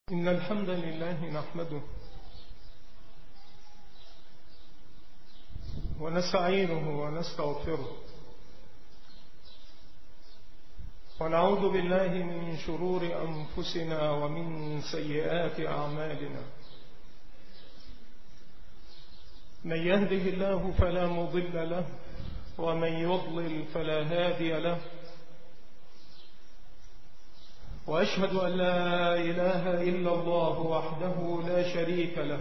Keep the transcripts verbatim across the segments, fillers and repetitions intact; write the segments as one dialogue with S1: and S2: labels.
S1: إن الحمد لله نحمده ونستعينه ونستغفره ونعوذ بالله من شرور أنفسنا ومن سيئات أعمالنا. من يهده الله فلا مضل له ومن يضلل فلا هادي له، وأشهد أن لا إله إلا الله وحده لا شريك له،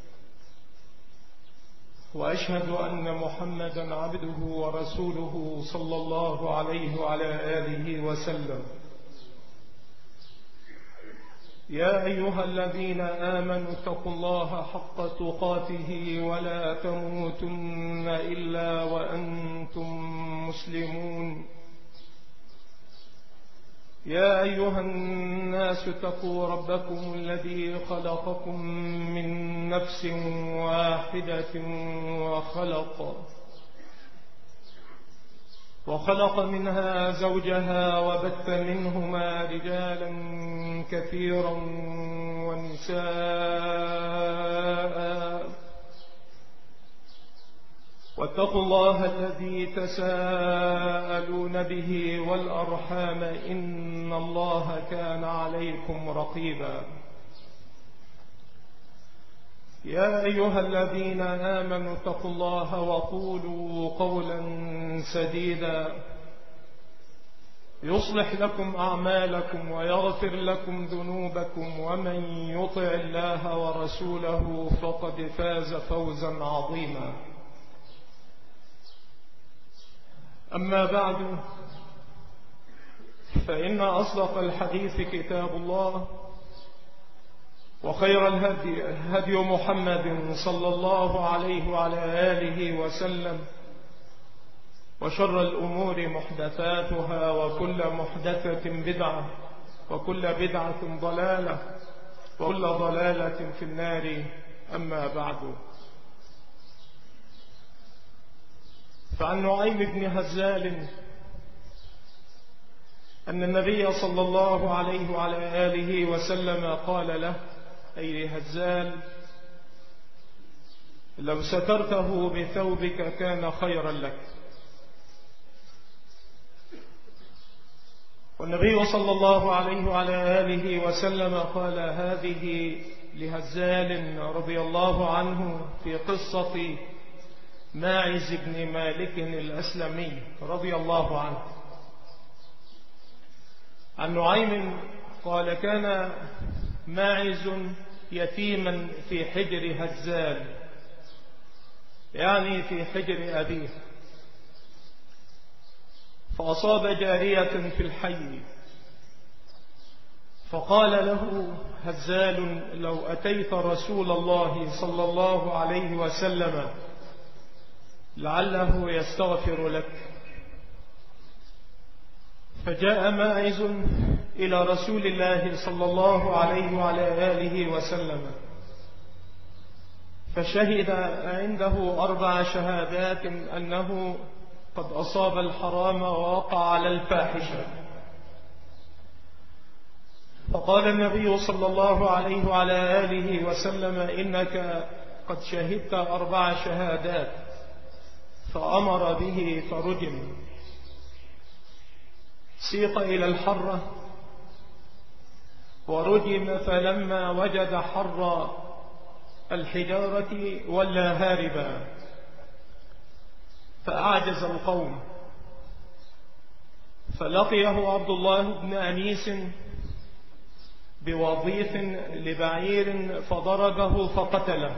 S1: وأشهد أن محمدا عبده ورسوله صلى الله عليه وعلى آله وسلم. يا أيها الذين آمنوا اتقوا الله حق تقاته ولا تموتن إلا وأنتم مسلمون. يا أيها الناس اتقوا ربكم الذي خلقكم من نفس واحدة وخلق وخلق منها زوجها وبث منهما رجالا كثيرا ونساء، واتقوا الله الذي تساءلون به والأرحام إن الله كان عليكم رقيبا. يا أيها الذين آمنوا اتقوا الله وقولوا قولا سديدا يصلح لكم أعمالكم ويغفر لكم ذنوبكم، ومن يطع الله ورسوله فقد فاز فوزا عظيما. أما بعد، فإن أصدق الحديث كتاب الله، وخير الهدي هدي محمد صلى الله عليه وعلى آله وسلم، وشر الأمور محدثاتها، وكل محدثة بدعة، وكل بدعة ضلالة، وكل ضلالة في النار. أما بعد، فعن نعيم بن هزال أن النبي صلى الله عليه وعلى آله وسلم قال له: أي هزال، لو سترته بثوبك كان خيرا لك. والنبي صلى الله عليه وعلى آله وسلم قال هذه لهزال رضي الله عنه في قصة ماعز بن مالك الأسلمي رضي الله عنه. عن نعيم قال: كان ماعز يتيما في حجر هزال، يعني في حجر أبيه، فأصاب جارية في الحي، فقال له هزال: لو أتيت رسول الله صلى الله عليه وسلم لعله يستغفر لك. فجاء ماعز إلى رسول الله صلى الله عليه وعلى آله وسلم، فشهد عنده أربع شهادات أنه قد أصاب الحرام ووقع على الفاحشة. فقال النبي صلى الله عليه وعلى آله وسلم: إنك قد شهدت أربع شهادات. فأمر به فرجم، سيق إلى الحرة ورجم، فلما وجد حر الحجارة ولى هاربا، فأعجز القوم، فلقيه عبد الله بن أنيس بوظيف لبعير فضربه فقتله.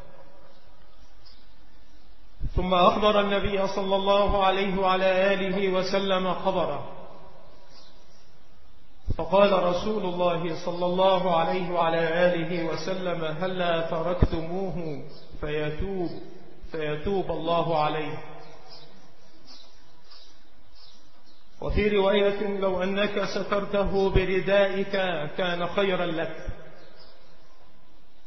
S1: ثم أخبر النبي صلى الله عليه وعلى آله وسلم خبره، فقال رسول الله صلى الله عليه وعلى آله وسلم: هلا تركتموه فيتوب فيتوب الله عليه. وفي رواية: لو أنك سترته بردائك كان خيرا لك.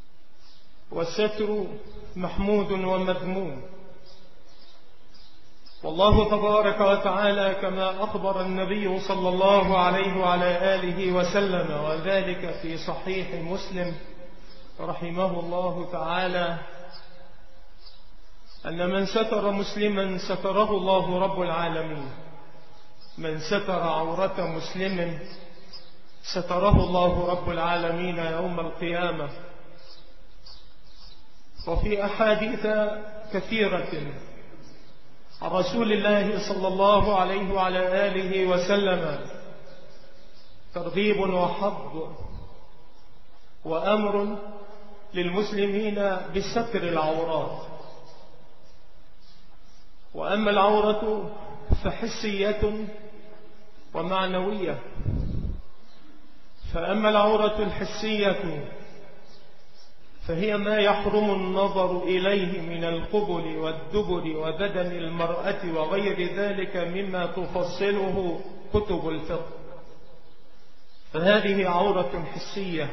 S1: والستر محمود ومذموم، والله تبارك وتعالى كما أخبر النبي صلى الله عليه وعلى آله وسلم، وذلك في صحيح مسلم رحمه الله تعالى، أن من ستر مسلما ستره الله رب العالمين. من ستر عورة مسلم ستره الله رب العالمين يوم القيامة. وفي أحاديث كثيرة عن رسول الله صلى الله عليه وعلى آله وسلم ترغيب وحض وأمر للمسلمين بستر العورات. وأما العورة فحسية ومعنوية. فأما العورة الحسية فهي ما يحرم النظر إليه من القبل والدبر وبدن المرأة وغير ذلك مما تفصله كتب الفقه، فهذه عورة حسية.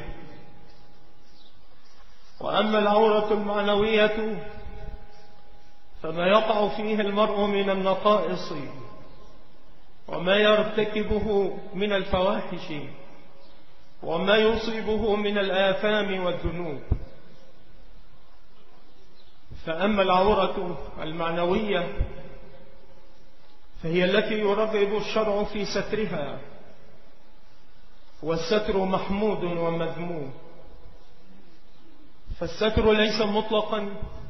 S1: وأما العورة المعنوية فما يقع فيه المرء من النقائص وما يرتكبه من الفواحش وما يصيبه من الآثام والذنوب. فأما العورة المعنوية فهي التي يرغب الشرع في سترها، والستر محمود ومذموم. فالستر ليس مطلقا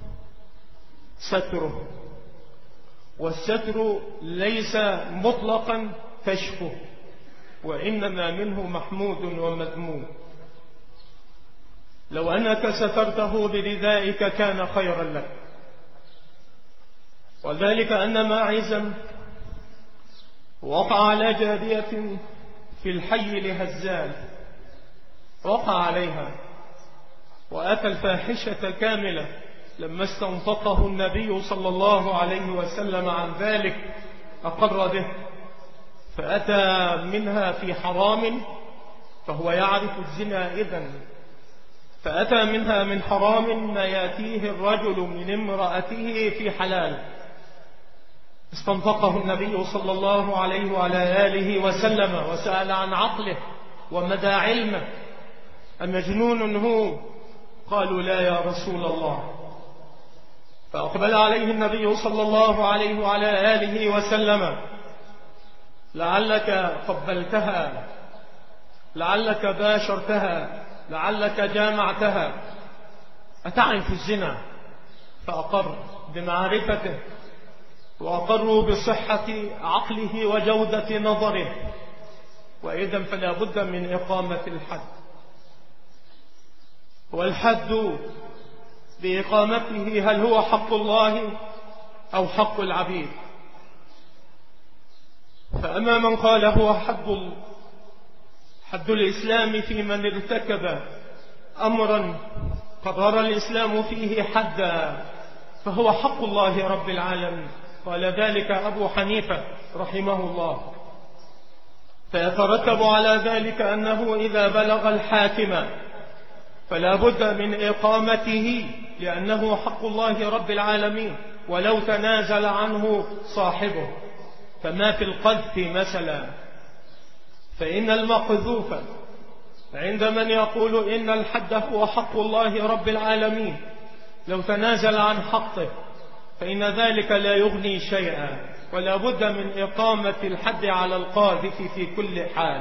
S1: ستره، والستر ليس مطلقا كشفه، وإنما منه محمود ومذموم. لو أنك سترته بردائك كان خيرا لك، وذلك أن ماعزا وقع على جارية في الحي لهزال، وقع عليها وأتى الفاحشة كاملة. لما استنطقه النبي صلى الله عليه وسلم عن ذلك أقر به، فأتى منها في حرام، فهو يعرف الزنا إذن، فأتى منها من حرام ما يأتيه الرجل من امرأته في حلال. استنطقه النبي صلى الله عليه وعلى آله وسلم وسأل عن عقله ومدى علمه، أمجنون هو؟ قالوا لا يا رسول الله. فأقبل عليه النبي صلى الله عليه وعلى آله وسلم: لعلك قبلتها، لعلك باشرتها، لعلك جامعتها، أتعرف الزنا؟ فأقر بمعرفته، وأقروا بصحة عقله وجودة نظره، وإذن فلا بد من إقامة الحد. والحد بإقامته هل هو حق الله أو حق العبيد؟ فأما من قال هو حد حد الإسلام في من ارتكب أمرا قرر الإسلام فيه حدا فهو حق الله رب العالمين. قال ذلك أبو حنيفة رحمه الله. فيترتب على ذلك أنه إذا بلغ الحاكم فلا بد من إقامته، لأنه حق الله رب العالمين ولو تنازل عنه صاحبه. كما في القذف مثلا، فإن المقذوف عند من يقول إن الحد هو حق الله رب العالمين لو تنازل عن حقه فإن ذلك لا يغني شيئا، ولا بد من إقامة الحد على القاذف في كل حال.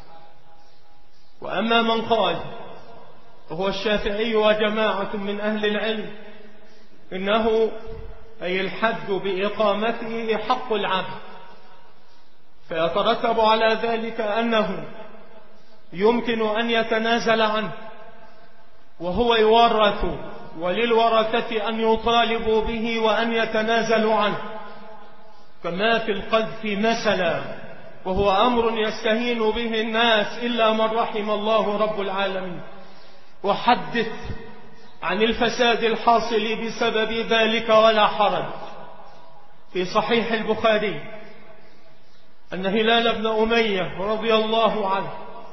S1: وأما من قال وهو الشافعي وجماعة من أهل العلم إنه أي الحد بإقامته حق العبد، فيترتب على ذلك أنه يمكن أن يتنازل عنه وهو يورث، وللورثة أن يطالبوا به وأن يتنازلوا عنه، كما في القذف مثلا، وهو أمر يستهين به الناس إلا من رحم الله رب العالمين. وحدث عن الفساد الحاصل بسبب ذلك ولا حرج. في صحيح البخاري أن هلال بن أمية رضي الله عنه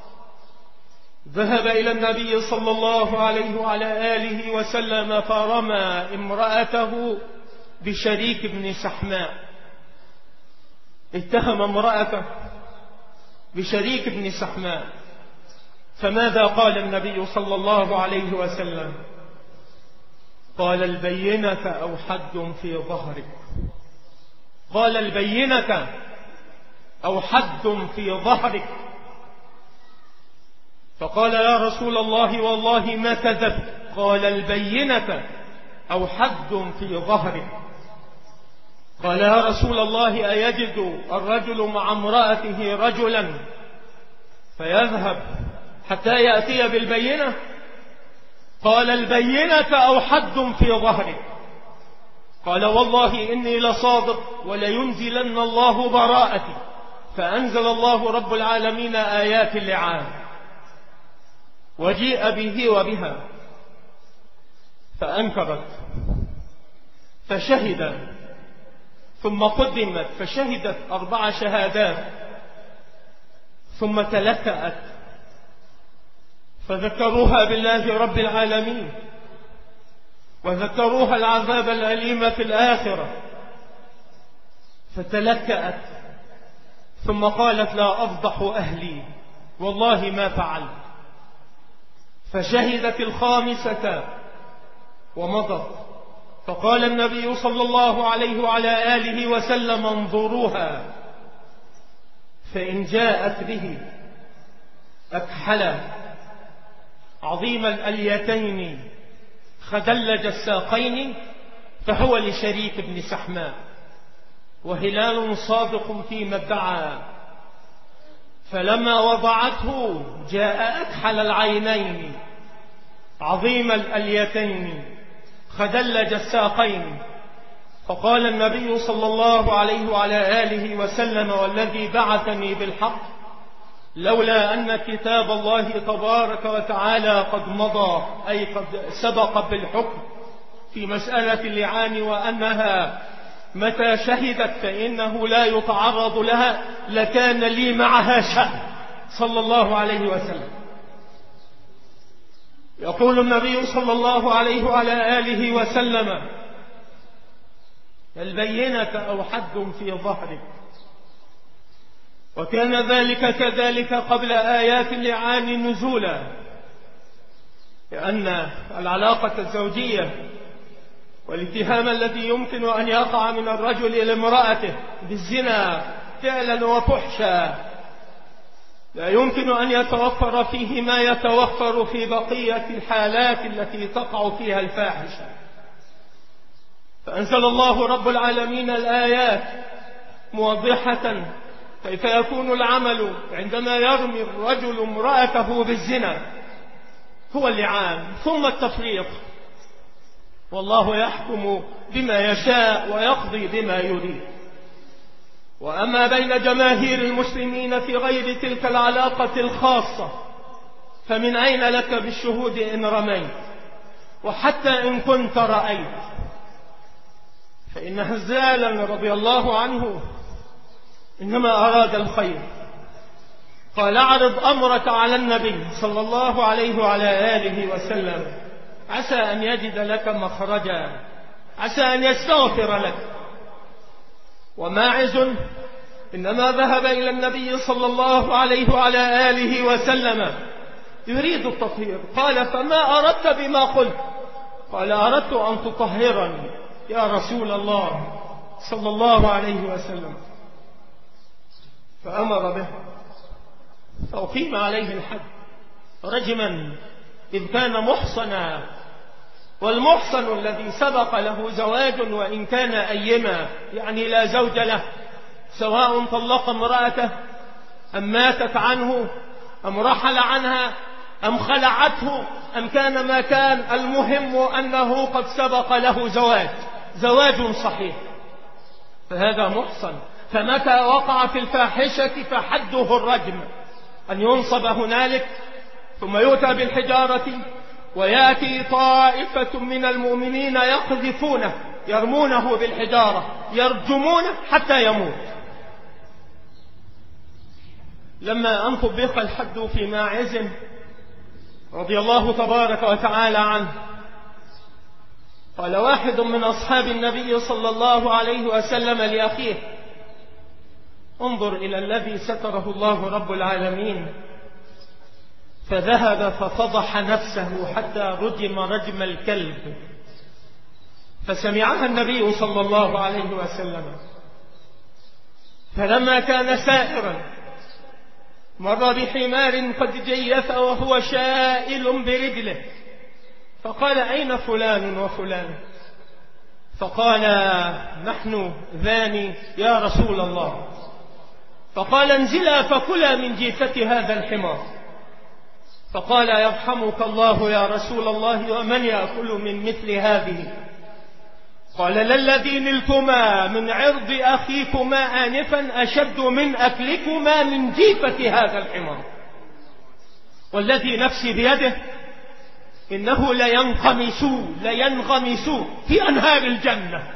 S1: ذهب إلى النبي صلى الله عليه وعلى آله وسلم فرمى امرأته بشريك بن سحماء، اتهم امرأته بشريك ابن سحماء. فماذا قال النبي صلى الله عليه وسلم؟ قال البينة أو حد في ظهرك. قال البينة أو حد في ظهرك. فقال يا رسول الله والله ما كذبت. قال البينة أو حد في ظهرك. قال يا رسول الله أيجد الرجل مع امرأته رجلا فيذهب حتى يأتي بالبينة؟ قال البينة أو حد في ظهرك. قال والله إني لصادق ولينزلن الله براءتي. فأنزل الله رب العالمين آيات اللعان وجيء به وبها فأنكرت فشهد، ثم قدمت فشهدت أربع شهادات، ثم تلكأت فذكروها بالله رب العالمين وذكروها العذاب الأليم في الآخرة، فتلكأت ثم قالت لا أفضح أهلي والله ما فعلت. فشهدت الخامسة ومضت. فقال النبي صلى الله عليه وعلى آله وسلم انظروها فإن جاءت به أكحلا عظيم الأليتين خدلج الساقين فهو لشريك ابن سحماء وهلال صادق فيما ادعى. فلما وضعته جاء أكحل العينين عظيم الأليتين خدلج الساقين. فقال النبي صلى الله عليه وعلى آله وسلم والذي بعثني بالحق لولا أن كتاب الله تبارك وتعالى قد مضى أي قد سبق بالحكم في مسألة اللعان وأنها متى شهدت فإنه لا يتعرض لها لكان لي معها شأن صلى الله عليه وسلم. يقول النبي صلى الله عليه وعلى آله وسلم البينة أو حد في ظهرك. وكان ذلك كذلك قبل آيات اللعان نزولا، لأن العلاقة الزوجية والاتهام الذي يمكن أن يقع من الرجل لامرأته بالزنا فعلا وفحشا لا يمكن أن يتوفر فيه ما يتوفر في بقية الحالات التي تقع فيها الفاحشة. فأنزل الله رب العالمين الآيات موضحة كيف يكون العمل عندما يرمي الرجل امرأته بالزنا هو اللعان ثم التفريق، والله يحكم بما يشاء ويقضي بما يريد. وأما بين جماهير المسلمين في غير تلك العلاقة الخاصة فمن أين لك بالشهود إن رميت؟ وحتى إن كنت رأيت، فإن هزالا رضي الله عنه إنما أراد الخير. قال اعرض أمرك على النبي صلى الله عليه وعلى آله وسلم عسى أن يجد لك مخرجا، عسى أن يستغفر لك. وماعز إنما ذهب إلى النبي صلى الله عليه وعلى آله وسلم يريد التطهير. قال فما أردت بما قلت؟ قال أردت أن تطهرني يا رسول الله صلى الله عليه وسلم. فأمر به فأقيم عليه الحد رجما إذ كان محصنا، والمحصن الذي سبق له زواج وإن كان أيما يعني لا زوج له، سواء طلق امرأته أم ماتت عنه أم رحل عنها أم خلعته أم كان ما كان، المهم أنه قد سبق له زواج زواج صحيح، فهذا محصن. فمتى وقع في الفاحشة فحده الرجم، أن ينصب هنالك ثم يؤتى بالحجارة ويأتي طائفة من المؤمنين يقذفونه يرمونه بالحجارة يرجمونه حتى يموت. لما أن طبق الحد في ماعز رضي الله تبارك وتعالى عنه قال واحد من أصحاب النبي صلى الله عليه وسلم لأخيه انظر إلى الذي ستره الله رب العالمين، فذهب ففضح نفسه حتى رجم رجم الكلب، فسمعها النبي صلى الله عليه وسلم، فلما كان سائرا مر بحمار قد جيف وهو شائل برجله، فقال: أين فلان وفلان؟ فقال: نحن ذاني يا رسول الله. فقال: انزلا فكلا من جيفة هذا الحمار. فقال: يرحمك الله يا رسول الله، ومن يأكل من مثل هذه؟ قال: للذي نلتما من عرض أخيكما آنفا أشد من أكلكما من جيفة هذا الحمار، والذي نفسي بيده إنه لينغمس لينغمس في أنهار الجنة.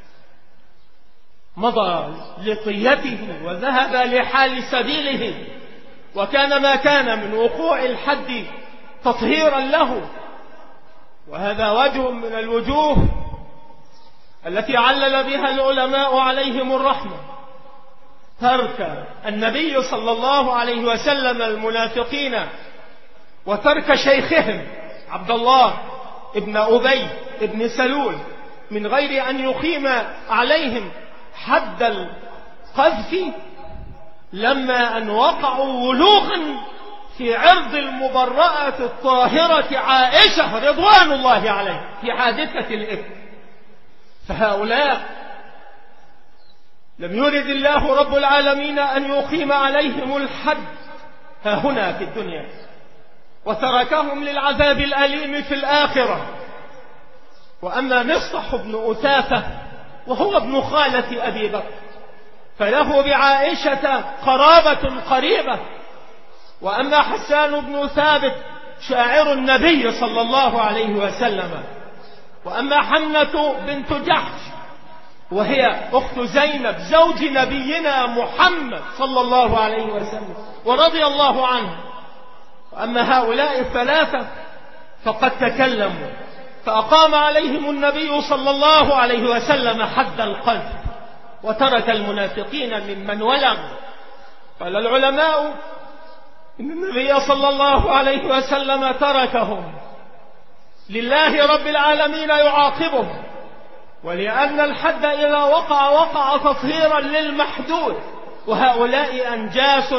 S1: مضى لطيته وذهب لحال سبيله، وكان ما كان من وقوع الحد تطهيرا له. وهذا وجه من الوجوه التي علل بها العلماء عليهم الرحمة، ترك النبي صلى الله عليه وسلم المنافقين وترك شيخهم عبد الله ابن أبي ابن سلول من غير أن يقيم عليهم حد القذف، لما أن وقعوا ولوغا في عرض المبرأة الطاهرة عائشة رضوان الله عليها في حادثة الإفك. فهؤلاء لم يرد الله رب العالمين أن يقيم عليهم الحد ها هنا في الدنيا، وتركهم للعذاب الأليم في الآخرة. وأما مصطح بن أثاثة وهو ابن خالة أبي بكر فله بعائشة قرابة قريبة. وأما حسان بن ثابت شاعر النبي صلى الله عليه وسلم. وأما حمنة بنت جحش وهي أخت زينب زوج نبينا محمد صلى الله عليه وسلم ورضي الله عنه. وأما هؤلاء الثلاثة فقد تكلموا، فأقام عليهم النبي صلى الله عليه وسلم حد القذف، وترك المنافقين ممن ولغ. قال العلماء إن النبي صلى الله عليه وسلم تركهم لله رب العالمين يعاقبهم، ولأن الحد إذا وقع وقع تطهيرا للمحدود، وهؤلاء أنجاس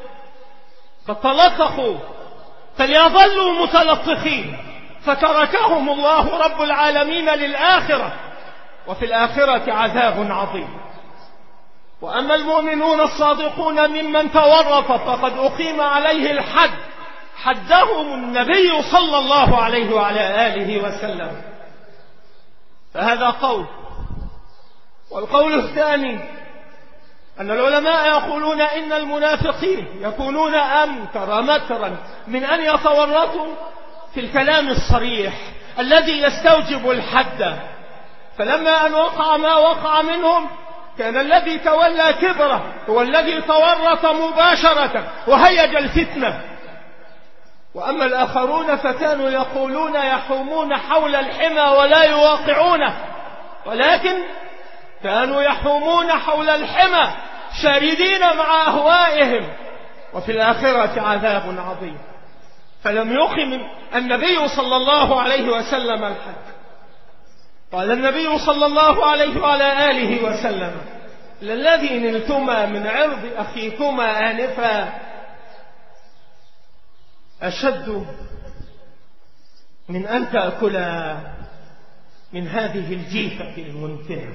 S1: فتلطخوا فليظلوا متلطخين، فتركهم الله رب العالمين للآخرة، وفي الآخرة عذاب عظيم. وأما المؤمنون الصادقون ممن تورط فقد أقيم عليه الحد، حدهم النبي صلى الله عليه وعلى آله وسلم. فهذا قول. والقول الثاني أن العلماء يقولون إن المنافقين يكونون أمكر مكرا من أن يتورطوا في الكلام الصريح الذي يستوجب الحد. فلما أن وقع ما وقع منهم كان الذي تولى كبره هو الذي تورط مباشرة وهيج الفتنة. وأما الآخرون فكانوا يقولون يحومون حول الحمى ولا يواقعونه، ولكن كانوا يحومون حول الحمى شاردين مع أهوائهم، وفي الآخرة عذاب عظيم. فلم يقم النبي صلى الله عليه وسلم الحد. قال النبي صلى الله عليه وعلى آله وسلم: للذي نلتما من عرض أخيكما آنفا أشد من أن تأكلا من هذه الجيفة المنتنة.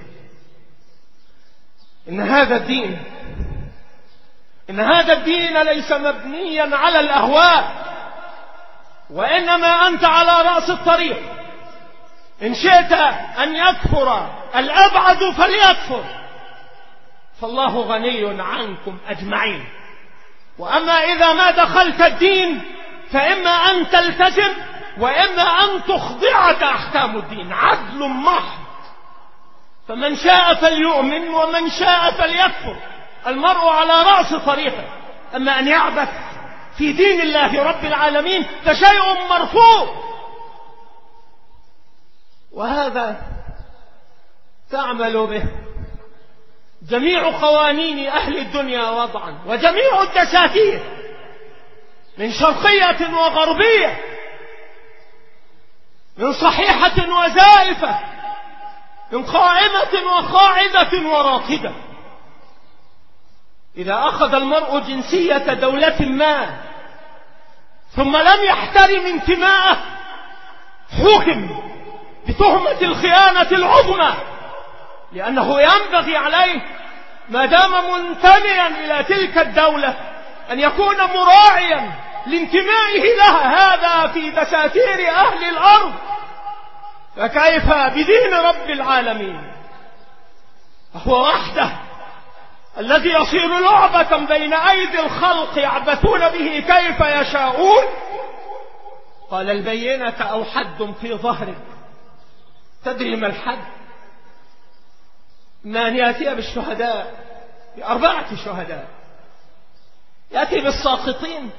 S1: إن هذا الدين إن هذا الدين ليس مبنيا على الأهواء، وإنما أنت على رأس الطريق. إن شئت أن يكفر الأبعد فليكفر، فالله غني عنكم أجمعين. وأما إذا ما دخلت الدين فإما أن تلتزم وإما أن تخضعك أحكام الدين، عدل محض. فمن شاء فليؤمن ومن شاء فليكفر، المرء على رأس طريقه. أما أن يعبث في دين الله رب العالمين فشيء مرفوض. وهذا تعمل به جميع قوانين أهل الدنيا وضعا، وجميع الدساتير من شرقية وغربية، من صحيحة وزائفة، من قائمة وقاعدة وراقدة. إذا أخذ المرء جنسية دولة ما ثم لم يحترم انتماءه حكم بتهمة الخيانة العظمى، لأنه ينبغي عليه ما دام منتميا إلى تلك الدولة أن يكون مراعيا لانتمائه لها. هذا في دساتير أهل الأرض، فكيف بدين رب العالمين؟ هو وحده الذي يصير لعبة بين أيدي الخلق يعبثون به كيف يشاءون. قال البينة أو حد في ظهرك. تدري ما الحد؟ ما أن يأتي بالشهداء، بأربعة شهداء، يأتي بالساقطين،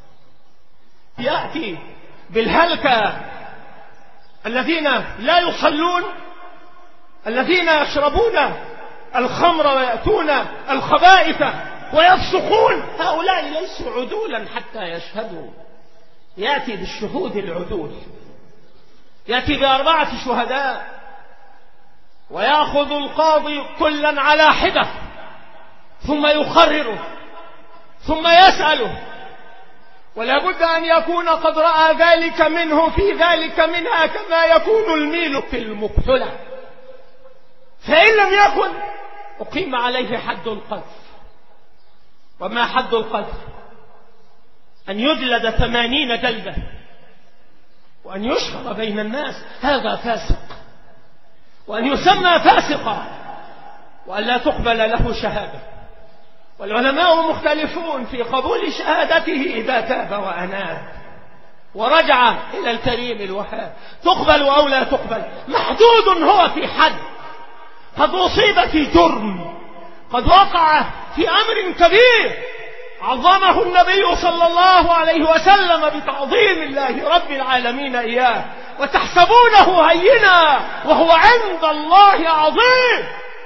S1: يأتي بالهلكة الذين لا يصلون، الذين يشربون الخمر ويأتون الخبائث ويفسقون. هؤلاء ليسوا عدولا حتى يشهدوا. يأتي بالشهود العدول، يأتي بأربعة شهداء، ويأخذ القاضي كلا على حدة ثم يقرره ثم يسأله، ولا بد أن يكون قد رأى ذلك منه في ذلك منها كما يكون الميل في المكحلة. فإن لم يكن أقيم عليه حد القذف. وما حد القذف؟ أن يجلد ثمانين جلدة وأن يشهر بين الناس هذا فاسق، وأن يسمى فاسقا، وأن لا تقبل له شهادة. والعلماء مختلفون في قبول شهادته إذا تاب وأناب ورجع إلى الكريم الوهاب، تقبل أو لا تقبل. محدود هو في حد، قد أصيب في جرم، قد وقع في أمر كبير عظمه النبي صلى الله عليه وسلم بتعظيم الله رب العالمين إياه، وتحسبونه هينا وهو عند الله عظيم.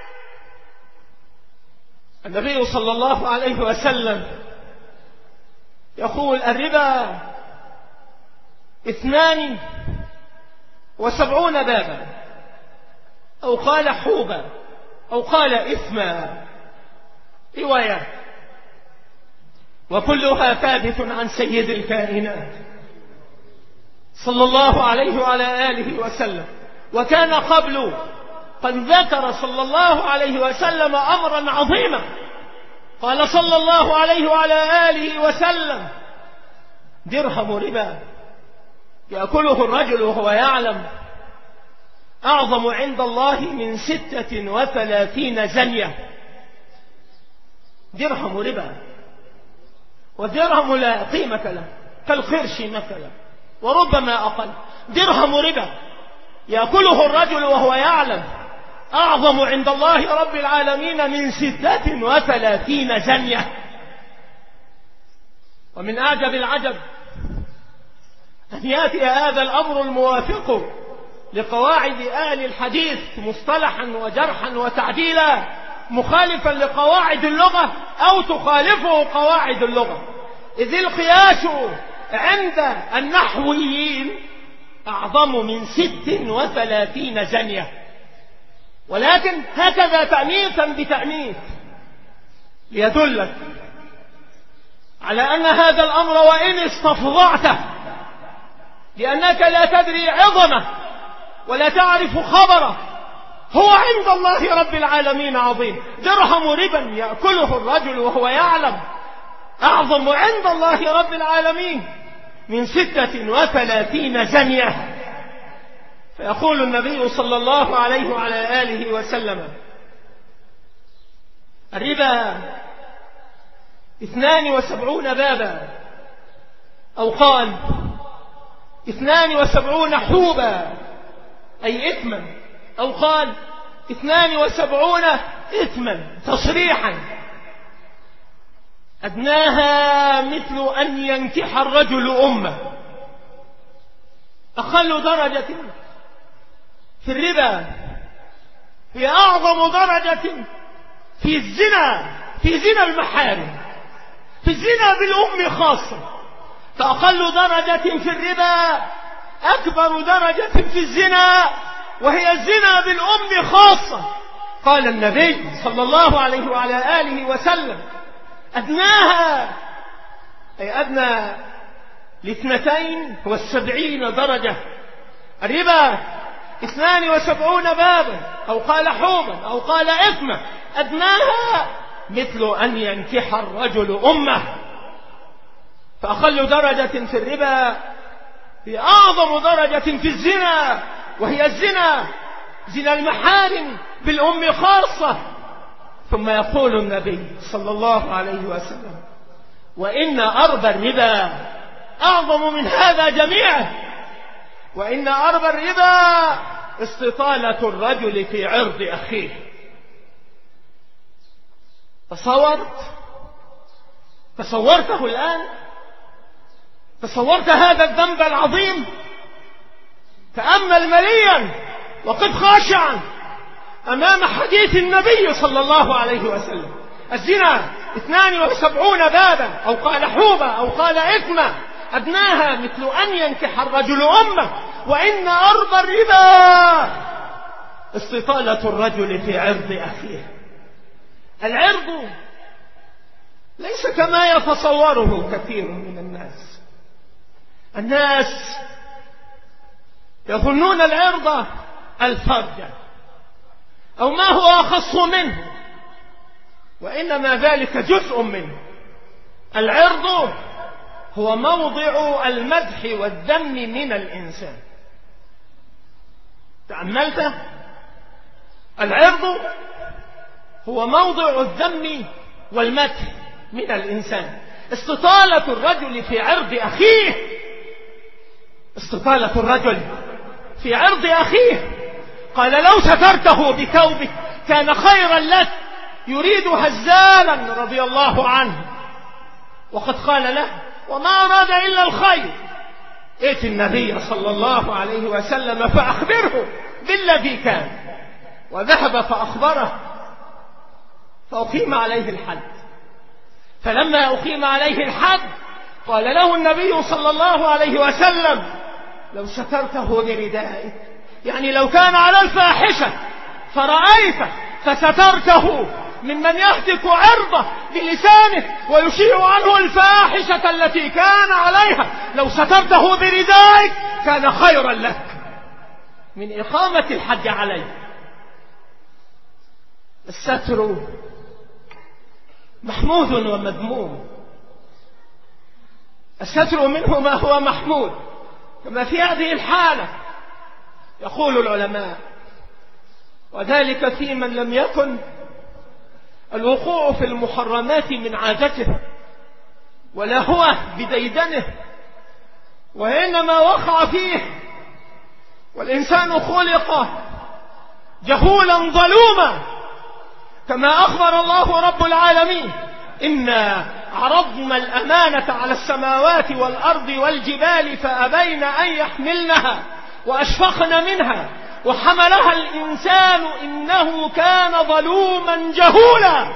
S1: النبي صلى الله عليه وسلم يقول الربا اثنان وسبعون بابا، أو قال حوبا، أو قال إثما، رواية، وكلها ثابت عن سيد الكائنات صلى الله عليه وعلى آله وسلم. وكان قبل قد ذكر صلى الله عليه وسلم أمرا عظيما. قال صلى الله عليه وعلى آله وسلم: درهم ربا يأكله الرجل وهو يعلم أعظم عند الله من ستة وثلاثين زنية. درهم ربا، والدرهم لا قيمة له كالقرش مثلا، وربما أقل. درهم ربا يأكله الرجل وهو يعلم أعظم عند الله رب العالمين من ستة وثلاثين زنية. ومن أعجب العجب أن يأتي هذا الأمر الموافق لقواعد أهل الحديث مصطلحا وجرحا وتعديلا مخالفا لقواعد اللغة أو تخالفه قواعد اللغة، إذ القياس عند النحويين أعظم من ست وثلاثين زنية، ولكن هكذا تأنيثا بتأنيث ليدلك على أن هذا الأمر وإن استفضعته لأنك لا تدري عظمه ولا تعرف خبره، هو عند الله رب العالمين عظيم. درهم ربا يأكله الرجل وهو يعلم أعظم عند الله رب العالمين من ستة وثلاثين زنية. فيقول النبي صلى الله عليه وعلى آله وسلم: الربا اثنان وسبعون بابا، أو قال اثنان وسبعون حوبا أي إثما، أو قال اثنان وسبعون إثما تصريحا، أدناها مثل أن ينكح الرجل أمه. أقل درجة في الربا هي أعظم درجة في الزنا، في زنا المحارم، في الزنا بالأم خاصة. فأقل درجة في الربا أكبر درجة في الزنا، وهي الزنا بالأم خاصة. قال النبي صلى الله عليه وعلى آله وسلم: أدناها، أي أدنى لاثنتين والسبعين درجة. الربا اثنان وسبعون بابا، أو قال حوما، أو قال إثما. أدناها مثل أن ينكح الرجل أمه. فأقل درجة في الربا هي أعظم درجة في الزنا، وهي الزنا، زنا المحارم بالأم خاصة. ثم يقول النبي صلى الله عليه وسلم: وإن أربى الربا أعظم من هذا جميعه، وإن أربى الربا استطالة الرجل في عرض أخيه. تصورت تصورته الآن؟ تصورت هذا الذنب العظيم؟ تأمل مليا وقد خاشعا أمام حديث النبي صلى الله عليه وسلم: الزنا اثنان وسبعون بابا، أو قال حوبة، أو قال إثما. أدناها مثل أن ينكح الرجل أمه، وإن أربى الربا استطالة الرجل في عرض أخيه. العرض ليس كما يتصوره كثير من الناس. الناس يظنون العرض الفرج أو ما هو أخص منه، وإنما ذلك جزء منه. العرض هو موضع المدح والذم من الإنسان. تأملت؟ العرض هو موضع الذم والمدح من الإنسان. استطالة الرجل في عرض أخيه، استطالة الرجل في عرض أخيه. قال: لو سترته بثوبك كان خيرا لك. يريد هزالا رضي الله عنه، وقد قال له: وما أراد إلا الخير. ائت النبي صلى الله عليه وسلم فأخبره بالذي كان. وذهب فأخبره، فأقيم عليه الحد. فلما أقيم عليه الحد قال له النبي صلى الله عليه وسلم: لو سترته بردائك، يعني لو كان على الفاحشة فرأيته فسترته ممن يهتك عرضه بلسانه ويشيع عنه الفاحشة التي كان عليها، لو سترته بردائك كان خيرا لك من إقامة الحد عليه. الستر محمود ومذموم. الستر منه ما هو محمود، كما في هذه الحالة يقول العلماء: وذلك في من لم يكن الوقوع في المحرمات من عادته ولا هو بديدنه، وإنما وقع فيه. والإنسان خلق جهولا ظلوما، كما أخبر الله رب العالمين: إنا عرضنا الأمانة على السماوات والأرض والجبال فأبين أن يحملنها وأشفقن منها وحملها الإنسان إنه كان ظلوما جهولا.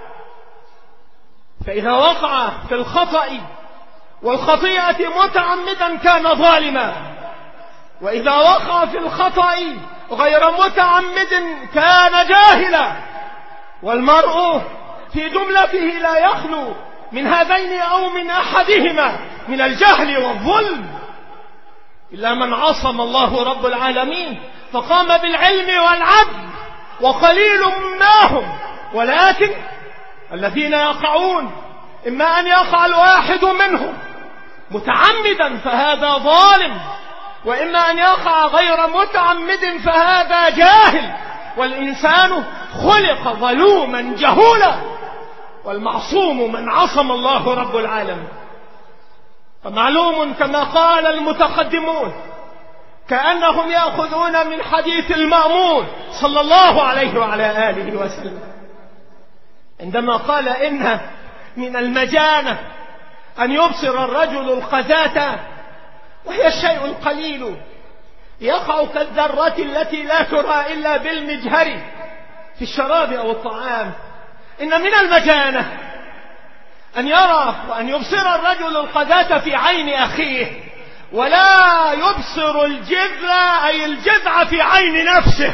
S1: فإذا وقع في الخطأ والخطيئة متعمدا كان ظالما، وإذا وقع في الخطأ غير متعمد كان جاهلا. والمرء في جملته لا يخلو من هذين أو من أحدهما من الجهل والظلم، إلا من عصم الله رب العالمين فقام بالعلم والعدل، وقليل ما هم. ولكن الذين يقعون إما أن يقع الواحد منهم متعمدا فهذا ظالم، وإما أن يقع غير متعمد فهذا جاهل. والإنسان خلق ظلوما جهولا، والمعصوم من عصم الله رب العالمين. فمعلوم كما قال المتقدمون كأنهم يأخذون من حديث المأمون صلى الله عليه وعلى آله وسلم عندما قال: إن من المجانة أن يبصر الرجل القذاة، وهي الشيء القليل يقع كالذرة التي لا ترى إلا بالمجهر في الشراب أو الطعام، إن من المجانة أن يرى وأن يبصر الرجل القذاة في عين أخيه ولا يبصر الجذع أي الجذع في عين نفسه.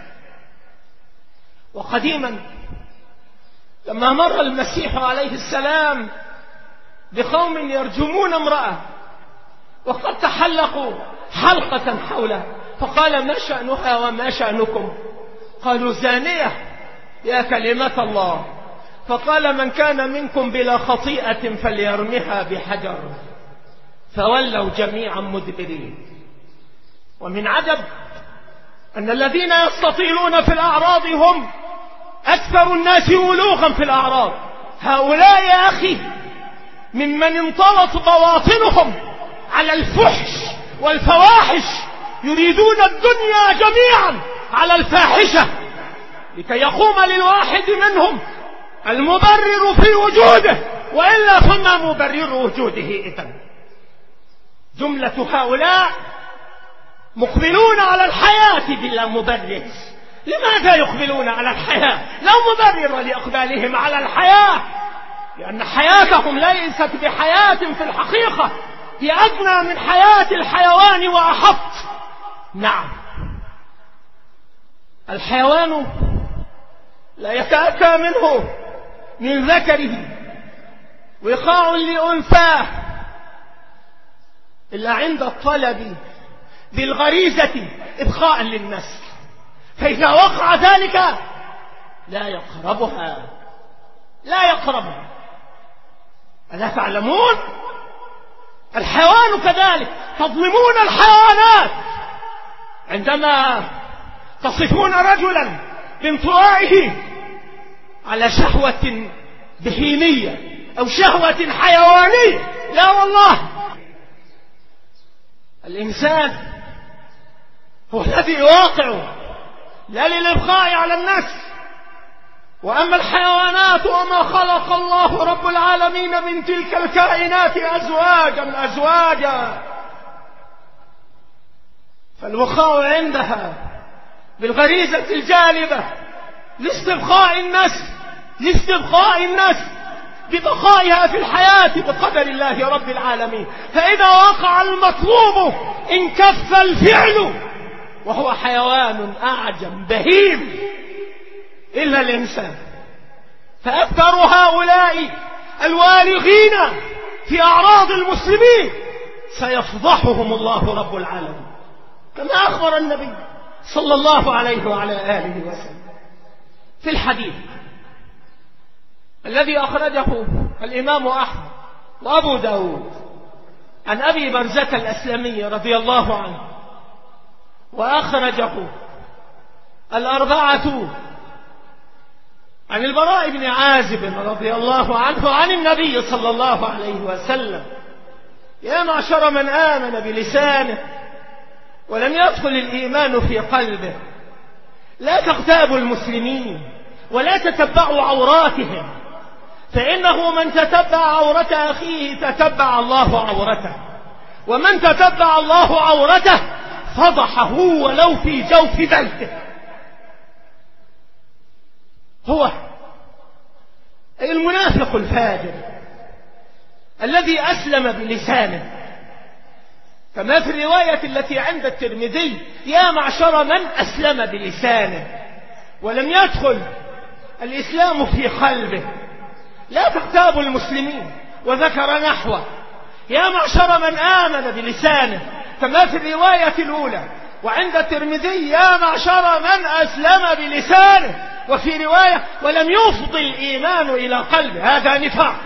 S1: وقديما لما مر المسيح عليه السلام بقوم يرجمون امرأة وقد تحلقوا حلقة حوله، فقال: ما شأنها وما شأنكم؟ قالوا: زانية يا كلمة الله. فقال: من كان منكم بلا خطيئة فليرمها بحجر. فولوا جميعا مدبرين. ومن عجب أن الذين يستطيلون في الأعراض هم أكثر الناس ولوغا في الأعراض. هؤلاء يا أخي ممن انطلت بواطنهم على الفحش والفواحش، يريدون الدنيا جميعا على الفاحشة لكي يقوم للواحد منهم المبرر في وجوده، وإلا فما مبرر وجوده إذن. جملة هؤلاء مقبلون على الحياة بلا مبرر. لماذا يقبلون على الحياة؟ لا مبرر لإقبالهم على الحياة، لأن حياتهم ليست بحياة في الحقيقة، هي أدنى من حياة الحيوان وأحط. نعم، الحيوان لا يتأتى منه من ذكره وقاع لأنثاه إلا عند الطلب بالغريزة إبقاء للنسل، فإذا وقع ذلك لا يقربها لا يقربها. ألا تعلمون؟ الحيوان كذلك. تظلمون الحيوانات عندما تصفون رجلا بانطوائه على شهوة بهيمية أو شهوة حيوانية. لا والله، الإنسان هو الذي يواقع لا للإبقاء على النسل. وأما الحيوانات وما خلق الله رب العالمين من تلك الكائنات أزواجا أزواجا، فالوقاء عندها بالغريزة الجالبة لاستبقاء النسل لاستبقاء النسل ببقائها في الحياة بقدر الله رب العالمين. فإذا وقع المطلوب انكف الفعل، وهو حيوان أعجم بهيم إلا الإنسان. فأكثر هؤلاء الوالغين في أعراض المسلمين سيفضحهم الله رب العالمين، كما أخبر النبي صلى الله عليه وعلى آله وسلم في الحديث الذي أخرجه الإمام أحمد وأبو داود عن أبي برزة الأسلمي رضي الله عنه، وأخرجه الأربعة عن البراء بن عازب رضي الله عنه عن النبي صلى الله عليه وسلم: يا معشر من آمن بلسانه ولم يدخل الإيمان في قلبه، لا تغتابوا المسلمين ولا تتبعوا عوراتهم، فإنه من تتبع عورة أخيه تتبع الله عورته، ومن تتبع الله عورته فضحه ولو في جوف بيته. هو المنافق الفاجر الذي أسلم بلسانه، كما في الرواية التي عند الترمذي: يا معشر من أسلم بلسانه ولم يدخل الإسلام في قلبه، لا تغتابوا المسلمين. وذكر نحوه: يا معشر من آمن بلسانه، كما في الرواية الأولى وعند الترمذي: يا معشر من أسلم بلسانه، وفي رواية: ولم يفض الإيمان إلى قلبه. هذا نفاق.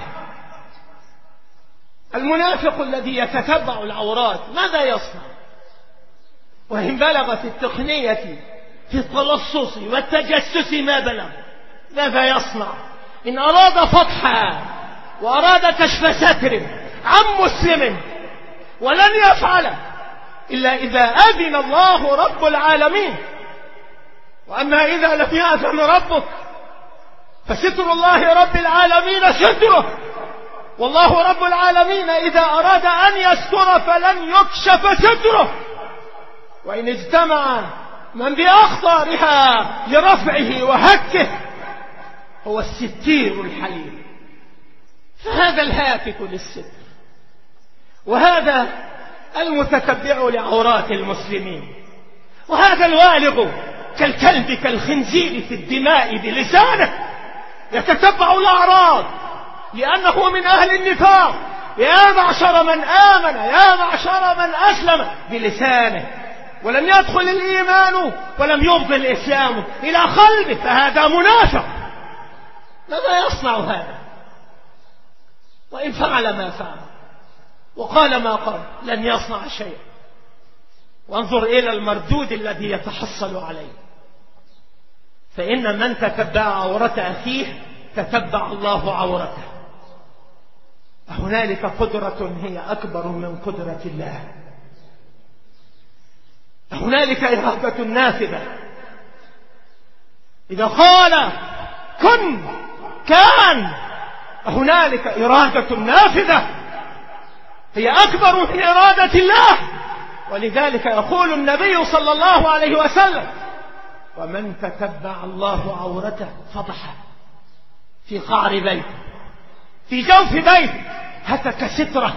S1: المنافق الذي يتتبع العورات ماذا يصنع؟ وإن بلغت التقنية في التلصص والتجسس ما بلغ، ماذا يصنع؟ إن أراد فتحا وأراد كشف ستر عن مسلم ولن يفعل إلا إذا أذن الله رب العالمين. وأما إذا لم يأذن ربك فستر الله رب العالمين ستره، والله رب العالمين إذا أراد أن يستر فلن يكشف ستره. وإن اجتمع من بأخطارها لرفعه وهكه هو الستير الحليم، فهذا الهاتك للستر، وهذا المتتبع لعورات المسلمين، وهذا الوالغ كالكلب كالخنزير في الدماء بلسانه يتتبع الأعراض لأنه من أهل النفاق. يا معشر من آمن، يا معشر من أسلم بلسانه، ولم يدخل الإيمان ولم يفض الإسلام إلى قلبه، فهذا منافق. ماذا يصنع هذا؟ وإن فعل ما فعل وقال ما قال لن يصنع شيئا. وانظر إلى المردود الذي يتحصل عليه، فإن من تتبع عورة أخيه تتبع الله عورته. هنالك قدرة هي أكبر من قدرة الله، هنالك إرادة نافذة. إذا قال كن كان، هنالك إرادة نافذة هي أكبر من إرادة الله. ولذلك يقول النبي صلى الله عليه وسلم: ومن تتبع الله عورته فضحه في قعر بيته، في جوف بيته، هتك ستره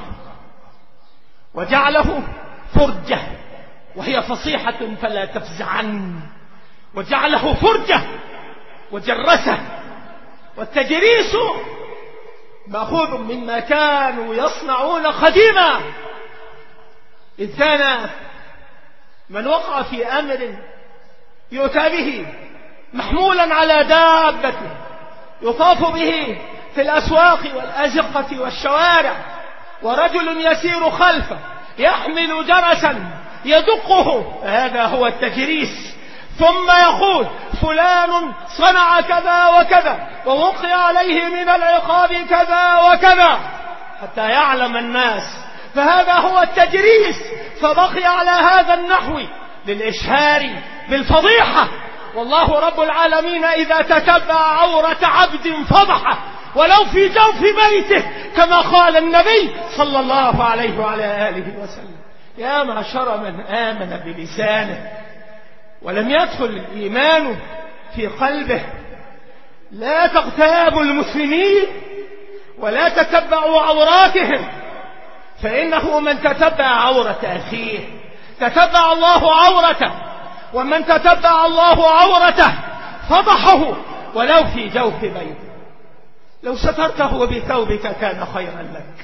S1: وجعله فرجة، وهي فصيحة فلا تفزعن، وجعله فرجة وجرسه. والتجريس مأخوذ مما كانوا يصنعون قديما، إذ كان من وقع في أمر يؤتى به محمولا على دابته، يطاف به في الأسواق والأزقة والشوارع، ورجل يسير خلفه يحمل جرسا يدقه، هذا هو التجريس. ثم يقول فلان صنع كذا وكذا ووقع عليه من العقاب كذا وكذا حتى يعلم الناس، فهذا هو التجريس. فبقي على هذا النحو للإشهار بالفضيحة. والله رب العالمين إذا تتبع عورة عبد فضحه ولو في جوف بيته، كما قال النبي صلى الله عليه وعلى آله وسلم: يا معشر من آمن بلسانه ولم يدخل الإيمان في قلبه، لا تغتابوا المسلمين ولا تتبعوا عوراتهم، فإنه من تتبع عورة أخيه تتبع الله عورته، ومن تتبع الله عورته فضحه ولو في جوف بيته. لو سترته بثوبك كان خيرا لك،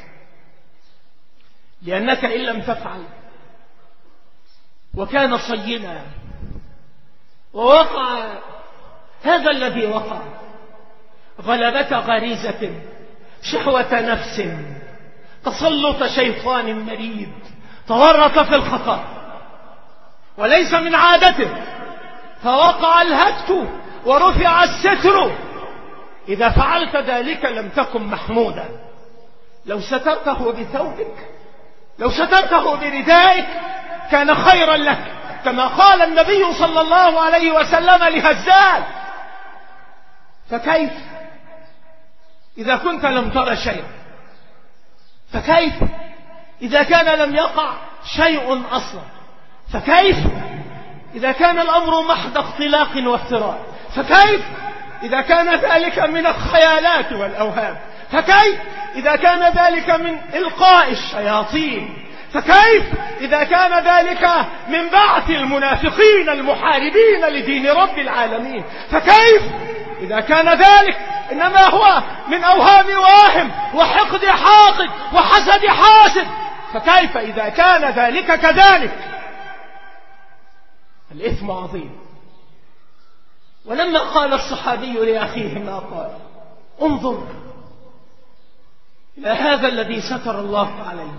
S1: لأنك إن لم تفعل وكان صينا ووقع هذا الذي وقع غلبة غريزة، شهوة نفس، تسلط شيطان مريد، تورط في الخطأ وليس من عادته، فوقع الهتك ورفع الستر. إذا فعلت ذلك لم تكن محمودا. لو سترته بثوبك، لو سترته بردائك كان خيرا لك، كما قال النبي صلى الله عليه وسلم لهزال: فكيف إذا كنت لم تر شيئا؟ فكيف إذا كان لم يقع شيء أصلا؟ فكيف إذا كان الأمر محض اختلاق وافتراء؟ فكيف إذا كان ذلك من الخيالات والأوهام؟ فكيف إذا كان ذلك من إلقاء الشياطين؟ فكيف إذا كان ذلك من بعث المنافقين المحاربين لدين رب العالمين؟ فكيف إذا كان ذلك إنما هو من أوهام واهم وحقد حاقد وحسد حاسد؟ فكيف إذا كان ذلك كذلك؟ الإثم عظيم. ولما قال الصحابي لأخيه ما قال، انظر إلى هذا الذي ستر الله عليه،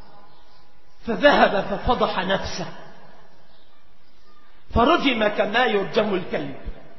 S1: فذهب ففضح نفسه فرجم كما يرجم الكلب.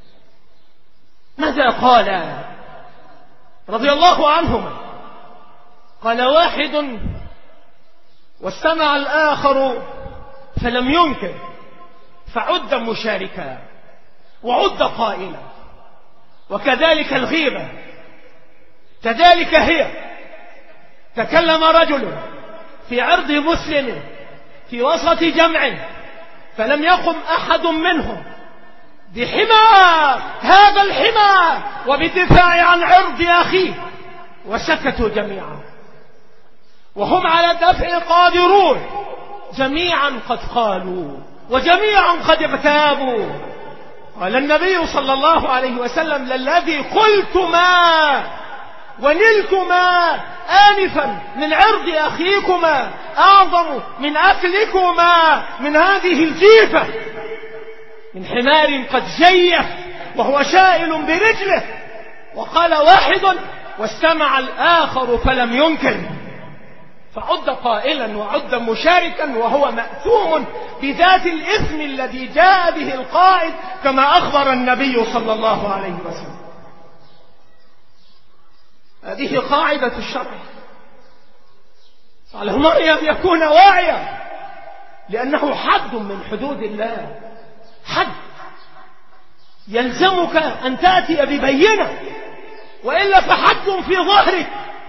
S1: ماذا قال رضي الله عنهما؟ قال واحد واستمع الآخر فلم ينكر، فعد مشاركا وعد قائلا. وكذلك الغيبة، كذلك هي. تكلم رجل في عرض مسلم في وسط جمع، فلم يقم أحد منهم بحمى هذا الحمى وبالدفاع عن عرض أخيه، وسكتوا جميعا وهم على الدفع قادرون. جميعا قد قالوا وجميعا قد اغتابوا. قال النبي صلى الله عليه وسلم: للذي قلتما ونلتما آنفا من عرض أخيكما أعظم من أكلكما من هذه الجيفة، من حمار قد جيف وهو شائل برجله. وقال واحد واستمع الآخر فلم ينكر، فعد قائلا وعد مشاركا وهو مأثوم بذات الإثم الذي جاء به القائد، كما أخبر النبي صلى الله عليه وسلم. هذه قاعدة الشرع. على المرء أن يكون واعيا، لأنه حد من حدود الله، حد يلزمك أن تأتي ببينة، وإلا فحد في ظهرك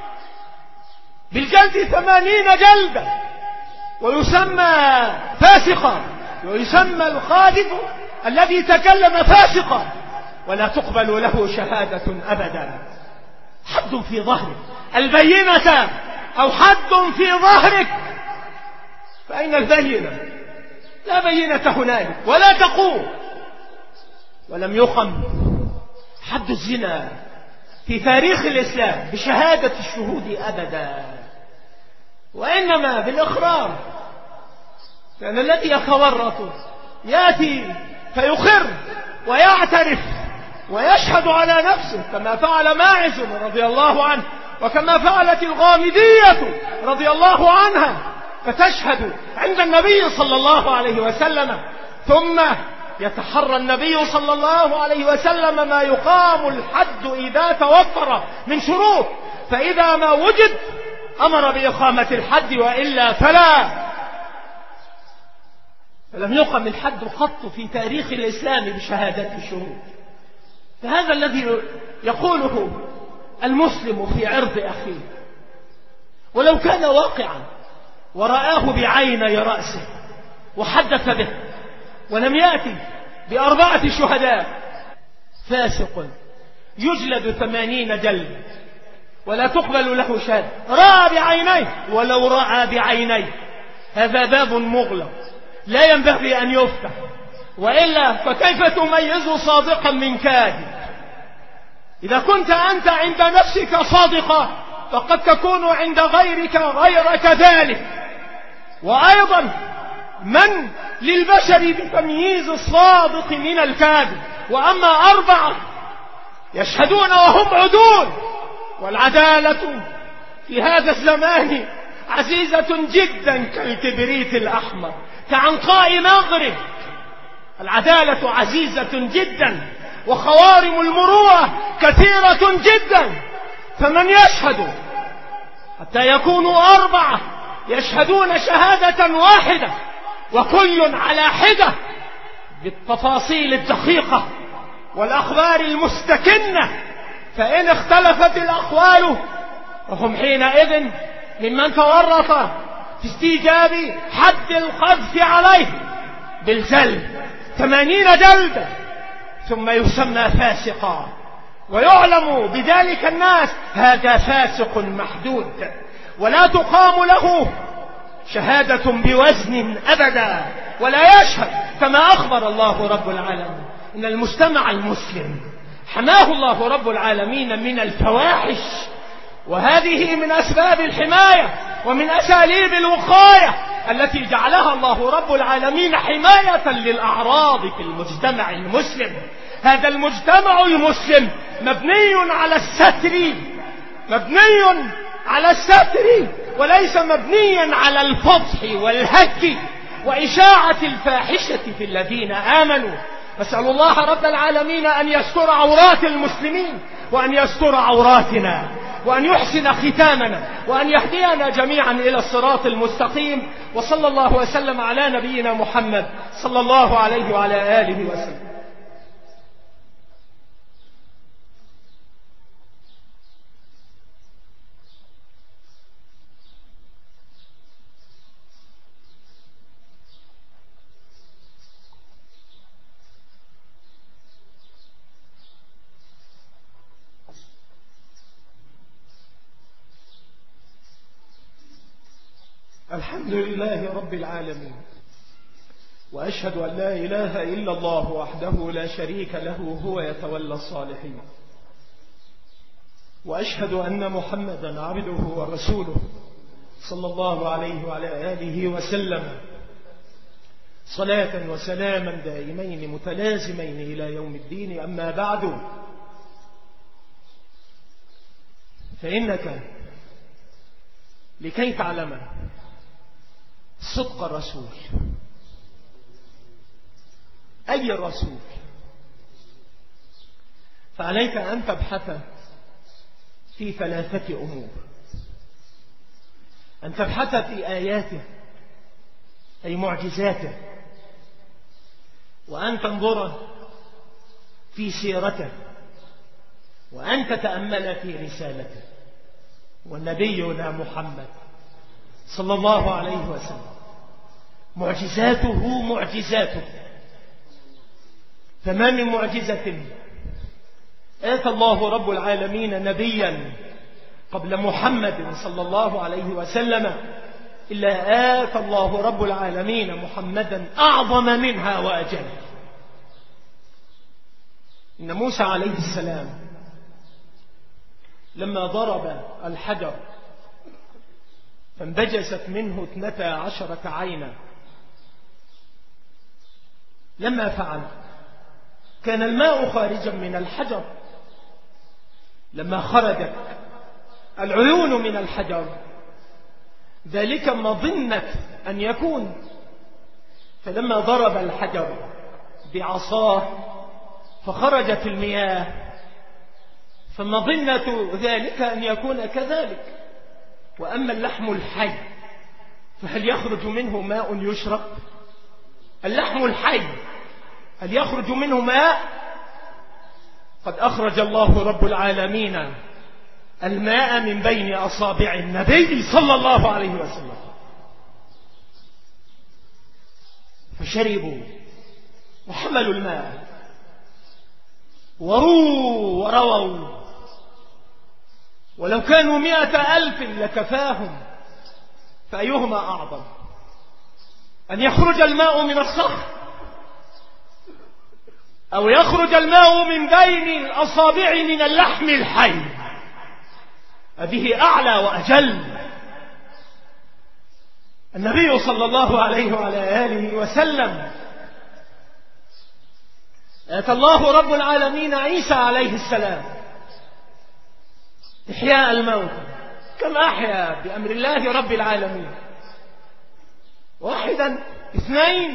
S1: بالجلد ثمانين جلدة، ويسمى فاسقا، ويسمى الخادم الذي تكلم فاسقا، ولا تقبل له شهادة أبدا. حد في ظهرك، البينة أو حد في ظهرك، فأين البينة؟ لا بينة هنالك ولا تقوم. ولم يقم حد الزنا في تاريخ الإسلام بشهادة الشهود أبدا، وإنما بالإقرار. لأن الذي يتورط يأتي فيخر ويعترف ويشهد على نفسه، كما فعل ماعز رضي الله عنه، وكما فعلت الغامدية رضي الله عنها، فتشهد عند النبي صلى الله عليه وسلم، ثم يتحرى النبي صلى الله عليه وسلم ما يقام الحد إذا توفر من شروط، فإذا ما وجد أمر بإقامة الحد، وإلا فلا. فلم يقم الحد قط في تاريخ الإسلام بشهادة الشهود. فهذا الذي يقوله المسلم في عرض أخيه، ولو كان واقعا ورآه بعيني رأسه وحدث به ولم يأتي بأربعة شهداء، فاسق يجلد ثمانين جلد ولا تقبل له شهادة. رأى بعينيه، ولو رأى بعينيه هذا باب مغلق لا ينبغي أن يفتح، وإلا فكيف تميز صادقا من كاذب؟ إذا كنت أنت عند نفسك صادقا، فقد تكون عند غيرك غير كذلك. وأيضا من للبشر بتمييز الصادق من الكاذب؟ وأما أربعة يشهدون وهم عدول، والعدالة في هذا الزمان عزيزة جدا كالكبريت الأحمر، كعنقاء مغرب. العدالة عزيزة جدا، وخوارم المروءة كثيرة جدا. فمن يشهد حتى يكونوا أربعة يشهدون شهادة واحدة، وكل على حدة بالتفاصيل الدقيقة والأخبار المستكنة، فإن اختلفت الأقوال فهم حينئذ ممن تورط في استيجاب حد القذف عليه بالجلد ثمانين جلدة، ثم يسمى فاسقا، ويعلم بذلك الناس هذا فاسق محدود، ولا تقام له شهادة بوزن أبدا، ولا يشهد، كما أخبر الله رب العالمين إن المجتمع المسلم حماه الله رب العالمين من الفواحش، وهذه من أسباب الحماية ومن أساليب الوقاية التي جعلها الله رب العالمين حماية للأعراض في المجتمع المسلم. هذا المجتمع المسلم مبني على الستر، مبني على الستر، وليس مبنيا على الفضح والهك وإشاعة الفاحشة في الذين آمنوا. نسأل الله رب العالمين أن يستر عورات المسلمين، وأن يستر عوراتنا، وأن يحسن ختامنا، وأن يهدينا جميعا إلى الصراط المستقيم. وصلى الله وسلم على نبينا محمد صلى الله عليه وعلى آله وسلم. الحمد لله رب العالمين، وأشهد أن لا إله إلا الله وحده لا شريك له هو يتولى الصالحين، وأشهد أن محمدا عبده ورسوله صلى الله عليه وعلى آله وسلم صلاة وسلاما دائمين متلازمين إلى يوم الدين. أما بعد، فإنك لكي تعلم صدق الرسول، أي الرسول، فعليك أن تبحث في ثلاثة أمور: أن تبحث في آياته أي معجزاته، وأن تنظر في سيرته، وأن تتأمل في رسالته. ونبينا محمد صلى الله عليه وسلم معجزاته معجزاته، فما من معجزة آتى الله رب العالمين نبيا قبل محمد صلى الله عليه وسلم إلا آتى الله رب العالمين محمدا أعظم منها وأجل. إن موسى عليه السلام لما ضرب الحجر فانبجست منه اثنتا عشرة عينا، لما فعل كان الماء خارجا من الحجر، لما خرجت العيون من الحجر ذلك مظنة أن يكون، فلما ضرب الحجر بعصاه فخرجت المياه فمظنة ذلك أن يكون كذلك. وأما اللحم الحي فهل يخرج منه ماء يشرب؟ اللحم الحي هل يخرج منه ماء؟ قد أخرج الله رب العالمين الماء من بين أصابع النبي صلى الله عليه وسلم، فشربوا وحملوا الماء وروا ورووا، ولو كانوا مئة ألف لكفاهم، فأيهما أعظم، أن يخرج الماء من الصخر أو يخرج الماء من بين الأصابع من اللحم الحي؟ هذه أعلى وأجل. النبي صلى الله عليه وعلى آله وسلم آتى الله رب العالمين عيسى عليه السلام إحياء الموت، كم أحيا بأمر الله رب العالمين؟ واحدا، اثنين،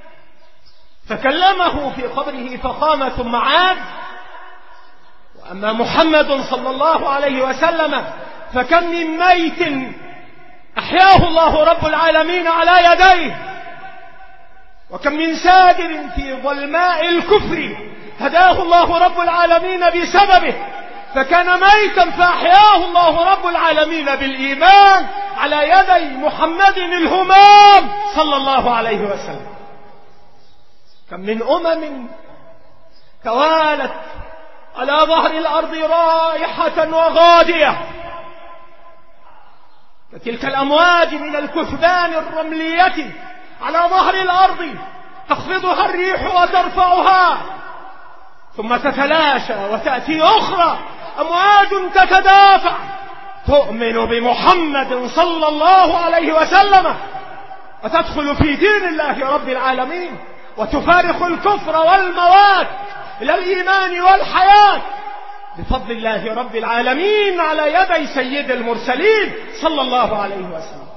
S1: فكلمه في قبره فقام ثم عاد. وأما محمد صلى الله عليه وسلم فكم من ميت أحياه الله رب العالمين على يديه، وكم من سادر في ظلماء الكفر هداه الله رب العالمين بسببه، فكان ميتا فأحياه الله رب العالمين بالإيمان على يدي محمد الهمام صلى الله عليه وسلم. كم من أمم توالت على ظهر الأرض رائحة وغادية كتلك الأمواج من الكثبان الرملية على ظهر الأرض، تخفضها الريح وترفعها ثم تتلاشى وتأتي أخرى أمواج تتدافع تؤمن بمحمد صلى الله عليه وسلم وتدخل في دين الله رب العالمين وتفارق الكفر والموات إلى الإيمان والحياة بفضل الله رب العالمين على يدي سيد المرسلين صلى الله عليه وسلم.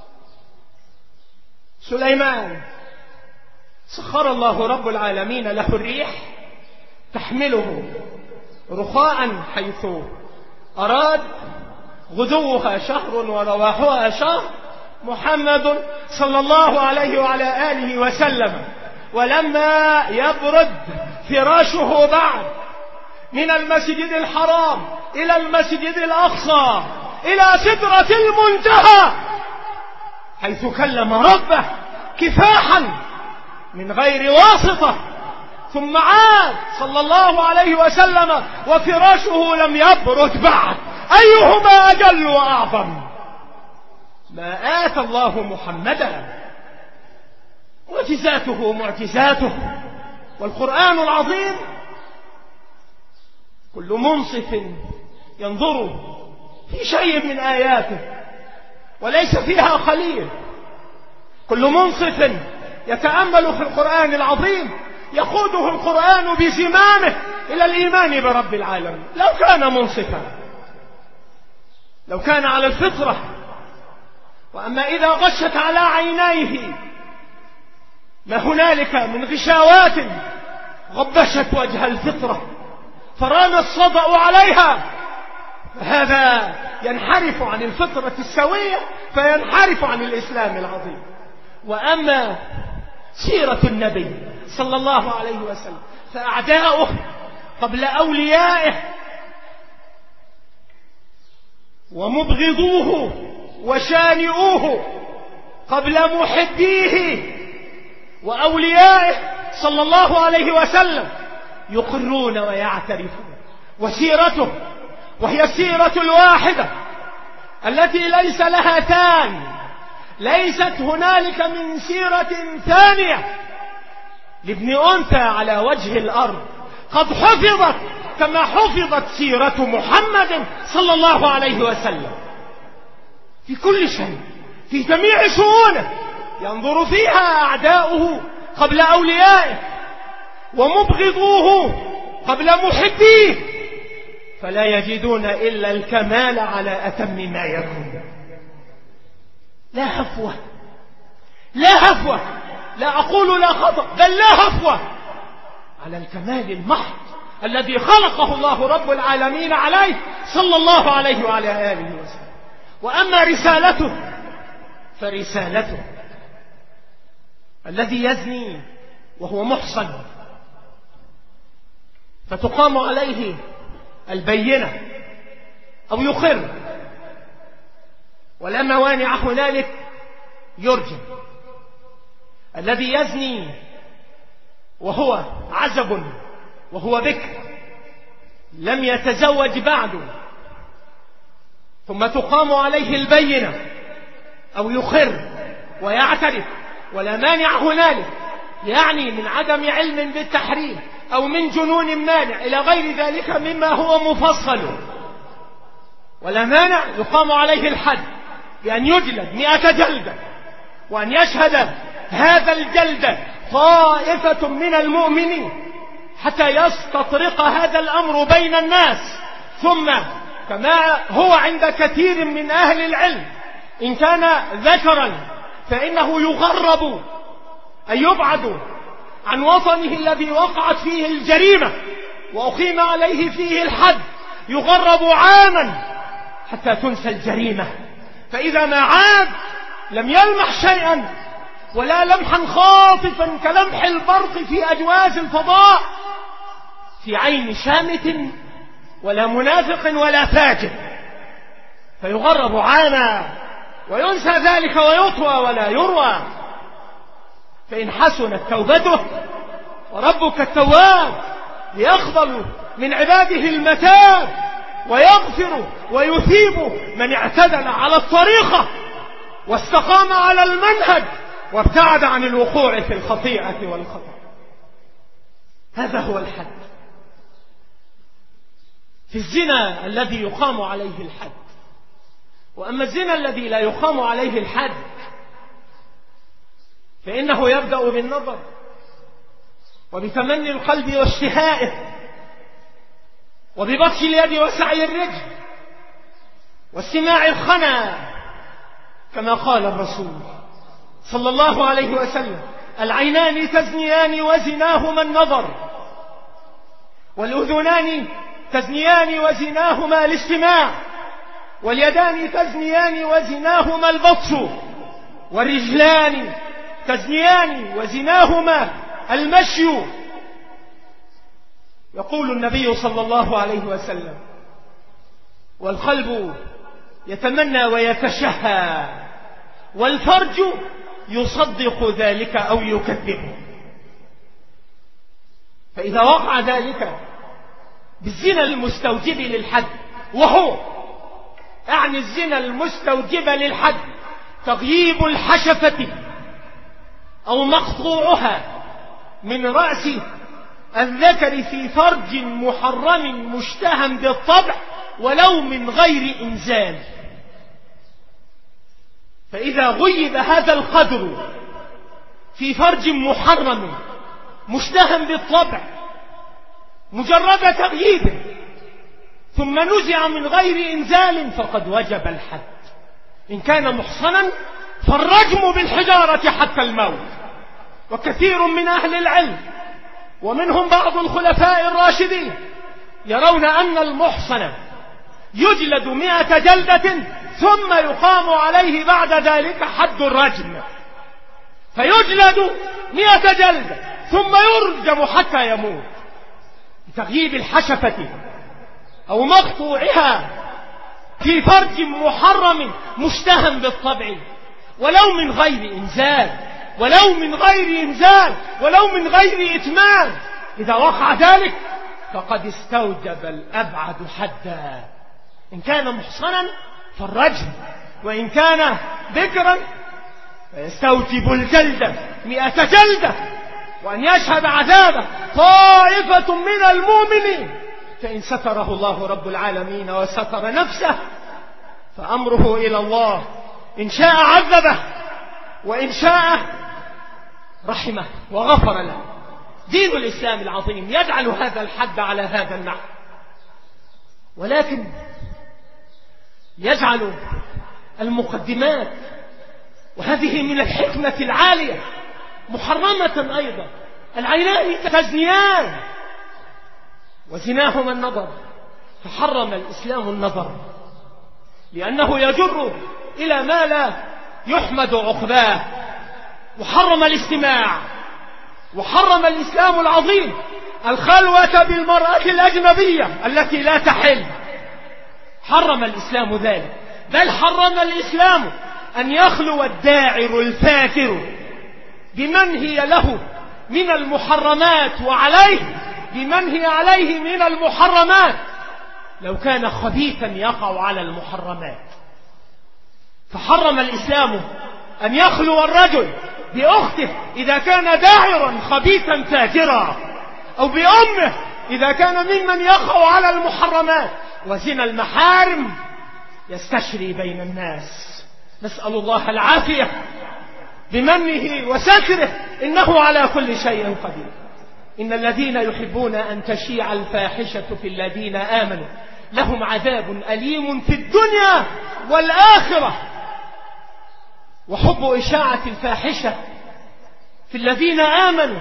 S1: سليمان سخر الله رب العالمين له الريح تحمله رخاء حيث أراد، غدوها شهر ورواحها شهر، محمد صلى الله عليه وعلى آله وسلم ولما يبرد فراشه بعد من المسجد الحرام إلى المسجد الأقصى إلى سدرة المنتهى حيث كلم ربه كفاحا من غير واسطة، ثم عاد صلى الله عليه وسلم وفراشه لم يبرد بعد، أيهما أجل وأعظم؟ ما آتى الله محمدا. معجزاته معجزاته، والقرآن العظيم كل منصف ينظر في شيء من آياته وليس فيها خليل، كل منصف يتأمل في القرآن العظيم يقوده القرآن بزمامه إلى الإيمان برب العالمين. لو كان منصفا، لو كان على الفطرة. وأما إذا غشت على عينيه ما هنالك من غشاوات غبشت وجه الفطرة فران الصدأ عليها، هذا ينحرف عن الفطرة السوية فينحرف عن الإسلام العظيم. وأما سيرة النبي صلى الله عليه وسلم فأعداؤه قبل أوليائه، ومبغضوه وشانئوه قبل محبيه وأوليائه صلى الله عليه وسلم يقرون ويعترفون. وسيرته وهي السيرة الواحدة التي ليس لها ثاني، ليست هنالك من سيرة ثانية لابن أنثى على وجه الأرض قد حفظت كما حفظت سيرة محمد صلى الله عليه وسلم في كل شيء، في جميع شؤونه ينظر فيها أعداؤه قبل أوليائه ومبغضوه قبل محبيه، فلا يجدون إلا الكمال على أتم ما يكون. لا هفوة، لا هفوة، لا أقول لا خطأ، بل لا هفوة على الكمال المحض الذي خلقه الله رب العالمين عليه صلى الله عليه وعلى آله وسلم. وأما رسالته فرسالته الذي يزني وهو محصن فتقام عليه البينة أو يقر ولا موانع هنالك يرجم. الذي يزني وهو عزب وهو بكر لم يتزوج بعد ثم تقام عليه البينة أو يقر ويعترف ولا مانع هنالك، يعني من عدم علم بالتحريم أو من جنون مانع إلى غير ذلك مما هو مفصل، ولا مانع يقام عليه الحد بأن يجلد مئة جلدة، وأن يشهد هذا الجلد طائفة من المؤمنين حتى يستطرق هذا الأمر بين الناس. ثم كما هو عند كثير من أهل العلم إن كان ذكرا فإنه يغرب أي يبعد عن وطنه الذي وقعت فيه الجريمة وأقيم عليه فيه الحد، يغرب عاما حتى تنسى الجريمة. فإذا ما عاد لم يلمح شيئا ولا لمحا خاطفا كلمح البرق في أجواز الفضاء في عين شامت ولا منافق ولا فاجر، فيغرب عاما وينسى ذلك ويطوى ولا يروى. فإن حسنت توبته وربك التواب يقبل من عباده المتاب ويغفر ويثيب من اعتدل على الطريقة واستقام على المنهج وابتعد عن الوقوع في الخطيئة والخطأ. هذا هو الحد. في الزنا الذي يقام عليه الحد. وأما الزنا الذي لا يقام عليه الحد فإنه يبدأ بالنظر وبتمني القلب واشتهائه وببطش اليد وسعي الرجل واستماع الخنا، كما قال الرسول صلى الله عليه وسلم: العينان تزنيان وزناهما النظر، والأذنان تزنيان وزناهما الاستماع، واليدان تزنيان وزناهما البطش، والرجلان تزنيان وزناهما المشي. يقول النبي صلى الله عليه وسلم: والقلب يتمنى ويتشهى، والفرج يصدق ذلك أو يكذبه. فإذا وقع ذلك بالزنا المستوجب للحد، وهو أعني الزنا المستوجب للحد تغييب الحشفة أو مقطوعها من رأس الذكر في فرج محرم مشتهى بالطبع ولو من غير إنزال. فإذا غيب هذا القدر في فرج محرم مشتهى بالطبع مجرد تغييب ثم نزع من غير إنزال فقد وجب الحد. إن كان محصنا فالرجم بالحجارة حتى الموت. وكثير من أهل العلم ومنهم بعض الخلفاء الراشدين يرون أن المحصن يجلد مئة جلدة ثم يقام عليه بعد ذلك حد الرجم، فيجلد مئة جلدة ثم يرجم حتى يموت بتغييب الحشفة أو مقطوعها في فرج محرم مشتهى بالطبع ولو من غير إنزال ولو من غير إنزال ولو من غير إتمام. إذا وقع ذلك فقد استوجب الأبعد حدا. إن كان محصنا فالرجم، وإن كان بكرا فيستوجب الجلدة مئة جلدة، وأن يشهد عذابه طائفة من المؤمنين. فإن ستره الله رب العالمين وستر نفسه فأمره إلى الله، إن شاء عذبه وإن شاء رحمه وغفر له. دين الإسلام العظيم يجعل هذا الحد على هذا النحو، ولكن يجعل المقدمات، وهذه من الحكمة العالية، محرمة أيضا. العينان تزنيان وزناهما النظر، فحرم الإسلام النظر لأنه يجر إلى ما لا يحمد عقباه. وحرم الاستماع، وحرم الإسلام العظيم الخلوة بالمرأة الأجنبية التي لا تحل، حرم الإسلام ذلك. بل حرم الإسلام أن يخلو الداعر الفاجر بمن هي له من المحرمات وعليه بمن هي عليه من المحرمات لو كان خبيثا يقع على المحرمات. فحرم الإسلام أن يخلو الرجل بأخته إذا كان داعرا خبيثا فاجرا، أو بأمه إذا كان ممن يقع على المحرمات. وزنا المحارم يستشري بين الناس، نسأل الله العافية بمنه وستره، إنه على كل شيء قدير. إن الذين يحبون أن تشيع الفاحشة في الذين آمنوا لهم عذاب أليم في الدنيا والآخرة. وحب إشاعة الفاحشة في الذين آمنوا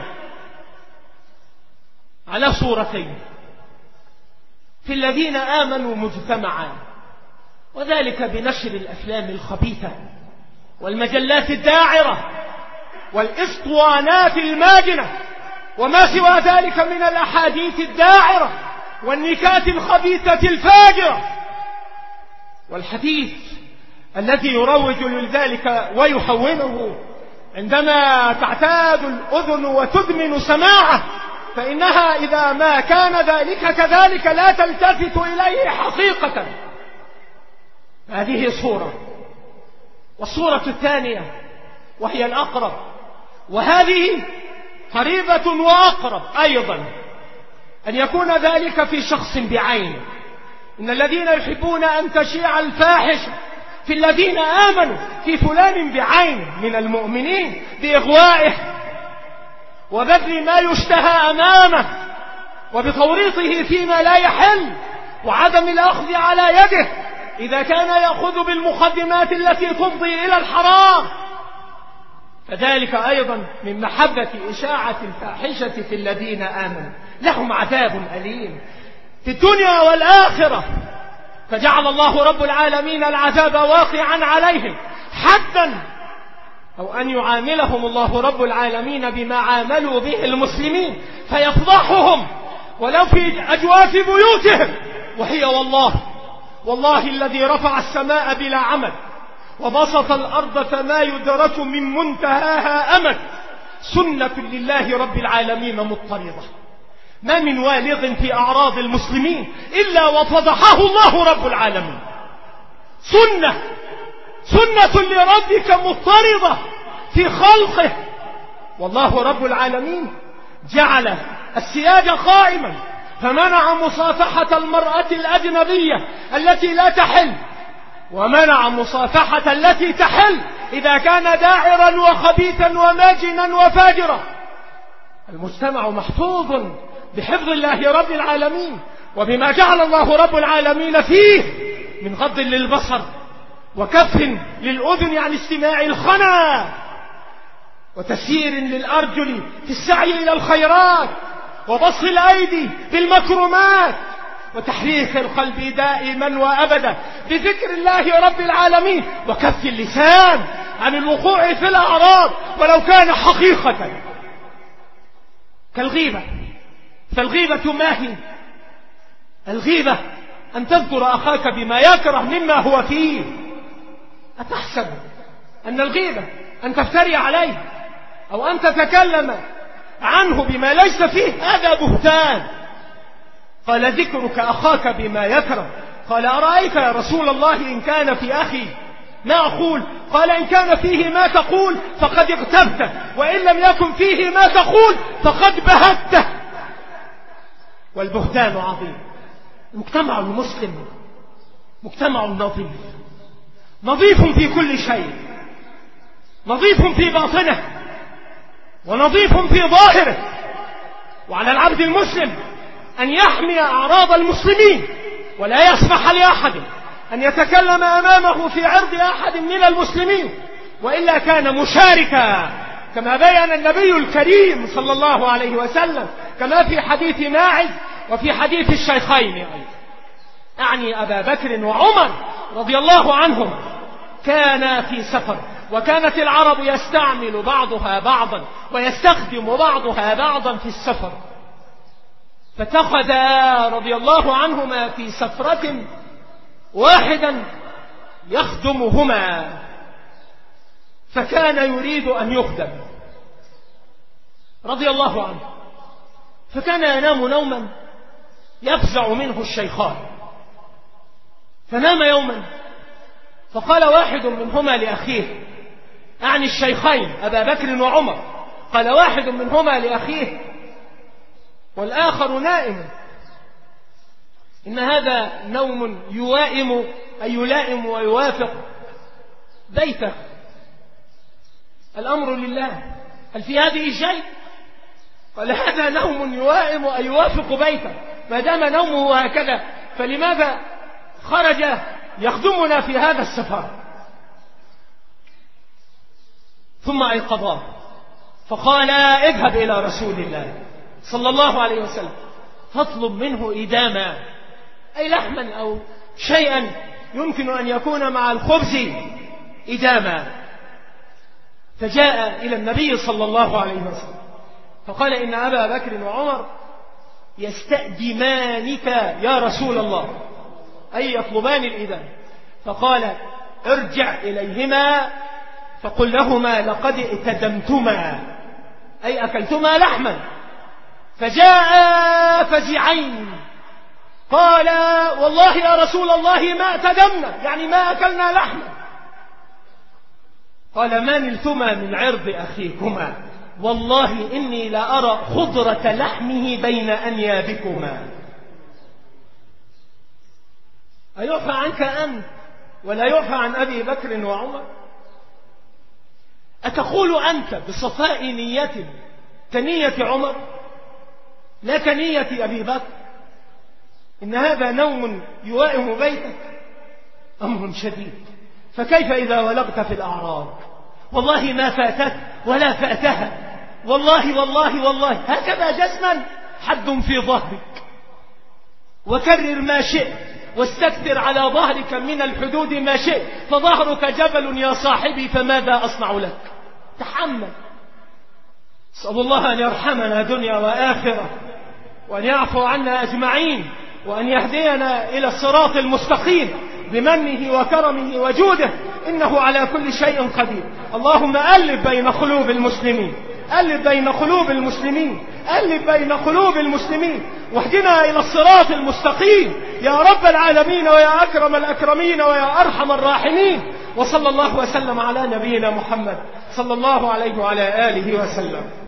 S1: على صورتين: في الذين آمنوا مجتمعا، وذلك بنشر الأفلام الخبيثة والمجلات الداعرة والإسطوانات الماجنة وما سوى ذلك من الأحاديث الداعرة والنكات الخبيثة الفاجرة، والحديث الذي يروج لذلك ويحوله عندما تعتاد الأذن وتدمن سماعه، فإنها إذا ما كان ذلك كذلك لا تلتفت إليه حقيقة. هذه صورة. والصورة الثانية وهي الأقرب، وهذه قريبة وأقرب أيضا، أن يكون ذلك في شخص بعينه. إن الذين يحبون أن تشيع الفاحشة في الذين آمنوا في فلان بعينه من المؤمنين بإغوائه وبذل ما يشتهى أمامه وبتوريطه فيما لا يحل وعدم الأخذ على يده إذا كان يأخذ بالمقدمات التي تفضي إلى الحرام. فذلك أيضا من محبة إشاعة الفاحشة في الذين آمنوا، لهم عذاب أليم في الدنيا والآخرة. فجعل الله رب العالمين العذاب واقعا عليهم حدا، أو أن يعاملهم الله رب العالمين بما عاملوا به المسلمين فيفضحهم ولو في أجواف بيوتهم. وهي والله والله الذي رفع السماء بلا عمد وبسط الأرض فما يدرك من منتهاها أمد، سنة لله رب العالمين مضطردة. ما من والغ في أعراض المسلمين إلا وفضحه الله رب العالمين. سنة سنة لربك مضطردة في خلقه. والله رب العالمين جعل السياج قائما فمنع مصافحة المرأة الأجنبية التي لا تحل، ومنع مصافحة التي تحل إذا كان داعرا وخبيثا وماجنا وفاجرا. المجتمع محفوظ بحفظ الله رب العالمين وبما جعل الله رب العالمين فيه من غض للبصر وكف للأذن عن استماع الخنا وتسيير للأرجل في السعي إلى الخيرات وبسط الأيدي في المكرمات وتحريك القلب دائما وأبدا بذكر الله رب العالمين وكف اللسان عن الوقوع في الأعراض ولو كان حقيقة كالغيبة. فالغيبة ما هي؟ الغيبة أن تذكر أخاك بما يكره مما هو فيه. أتحسب أن الغيبة أن تفتري عليه أو أن تتكلم عنه بما ليس فيه؟ هذا بهتان. قال ذكرك أخاك بما يكره. قال أرأيت يا رسول الله إن كان في أخي ما أقول؟ قال إن كان فيه ما تقول فقد اغتبته، وإن لم يكن فيه ما تقول فقد بهته. والبهتان عظيم. المجتمع المسلم مجتمع نظيف، نظيف في كل شيء، نظيف في باطنه ونظيف في ظاهره. وعلى العبد المسلم أن يحمي أعراض المسلمين ولا يسمح لأحد أن يتكلم أمامه في عرض أحد من المسلمين، وإلا كان مشاركا كما بيّن النبي الكريم صلى الله عليه وسلم، كما في حديث ماعز وفي حديث الشيخين أيضا. أعني أبا بكر وعمر رضي الله عنهم كانا في سفر، وكانت العرب يستعمل بعضها بعضا ويستخدم بعضها بعضا في السفر، فاتخذا رضي الله عنهما في سفرة واحدا يخدمهما، فكان يريد أن يخدم رضي الله عنه، فكان ينام نوما يفزع منه الشيخان. فنام يوما فقال واحد منهما لأخيه، أعني الشيخين أبا بكر وعمر، قال واحد منهما لأخيه والآخر نائم: إن هذا نوم يوائم أي يلائم ويوافق بيته، الأمر لله، هل في هذه شيء؟ قال هذا نوم يوائم أي يوافق بيته، ما دام نومه هكذا فلماذا خرج يخدمنا في هذا السفر؟ ثم أيقظاه فقال اذهب إلى رسول الله صلى الله عليه وسلم فاطلب منه إداما، أي لحما أو شيئا يمكن أن يكون مع الخبز إداما. فجاء إلى النبي صلى الله عليه وسلم فقال إن أبا بكر وعمر يستأدمانك يا رسول الله، أي يطلبان الإدام. فقال ارجع إليهما فقل لهما لقد اتدمتما، أي أكلتما لحما. فجاء فزعين قال والله يا رسول الله ما اتدمنا، يعني ما أكلنا لحما. قال ما نلتما من عرض أخيكما، والله إني لأرى خضرة لحمه بين أنيابكما. أيعفى عنك أنت ولا يعفى عن أبي بكر وعمر؟ أتقول أنت بصفاء نية كنية عمر لا كنية أبي بكر إن هذا نوم يوائم بيتك؟ أمر شديد. فكيف إذا ولغت في الأعراض؟ والله ما فاتك ولا فاتها، والله والله والله هكذا جزما حد في ظهرك، وكرر ما شئت واستكثر على ظهرك من الحدود ما شئت، فظهرك جبل يا صاحبي فماذا أصنع لك؟ تحمل. أسأل الله أن يرحمنا دنيا وآخرة، وأن يعفو عنا أجمعين، وأن يهدينا إلى الصراط المستقيم بمنه وكرمه وجوده، إنه على كل شيء قدير. اللهم ألف بين قلوب المسلمين، ألف بين قلوب المسلمين، ألف بين قلوب المسلمين، واهدنا إلى الصراط المستقيم يا رب العالمين ويا أكرم الأكرمين ويا أرحم الراحمين. وصلى الله وسلم على نبينا محمد صلى الله عليه وعلى آله وسلم.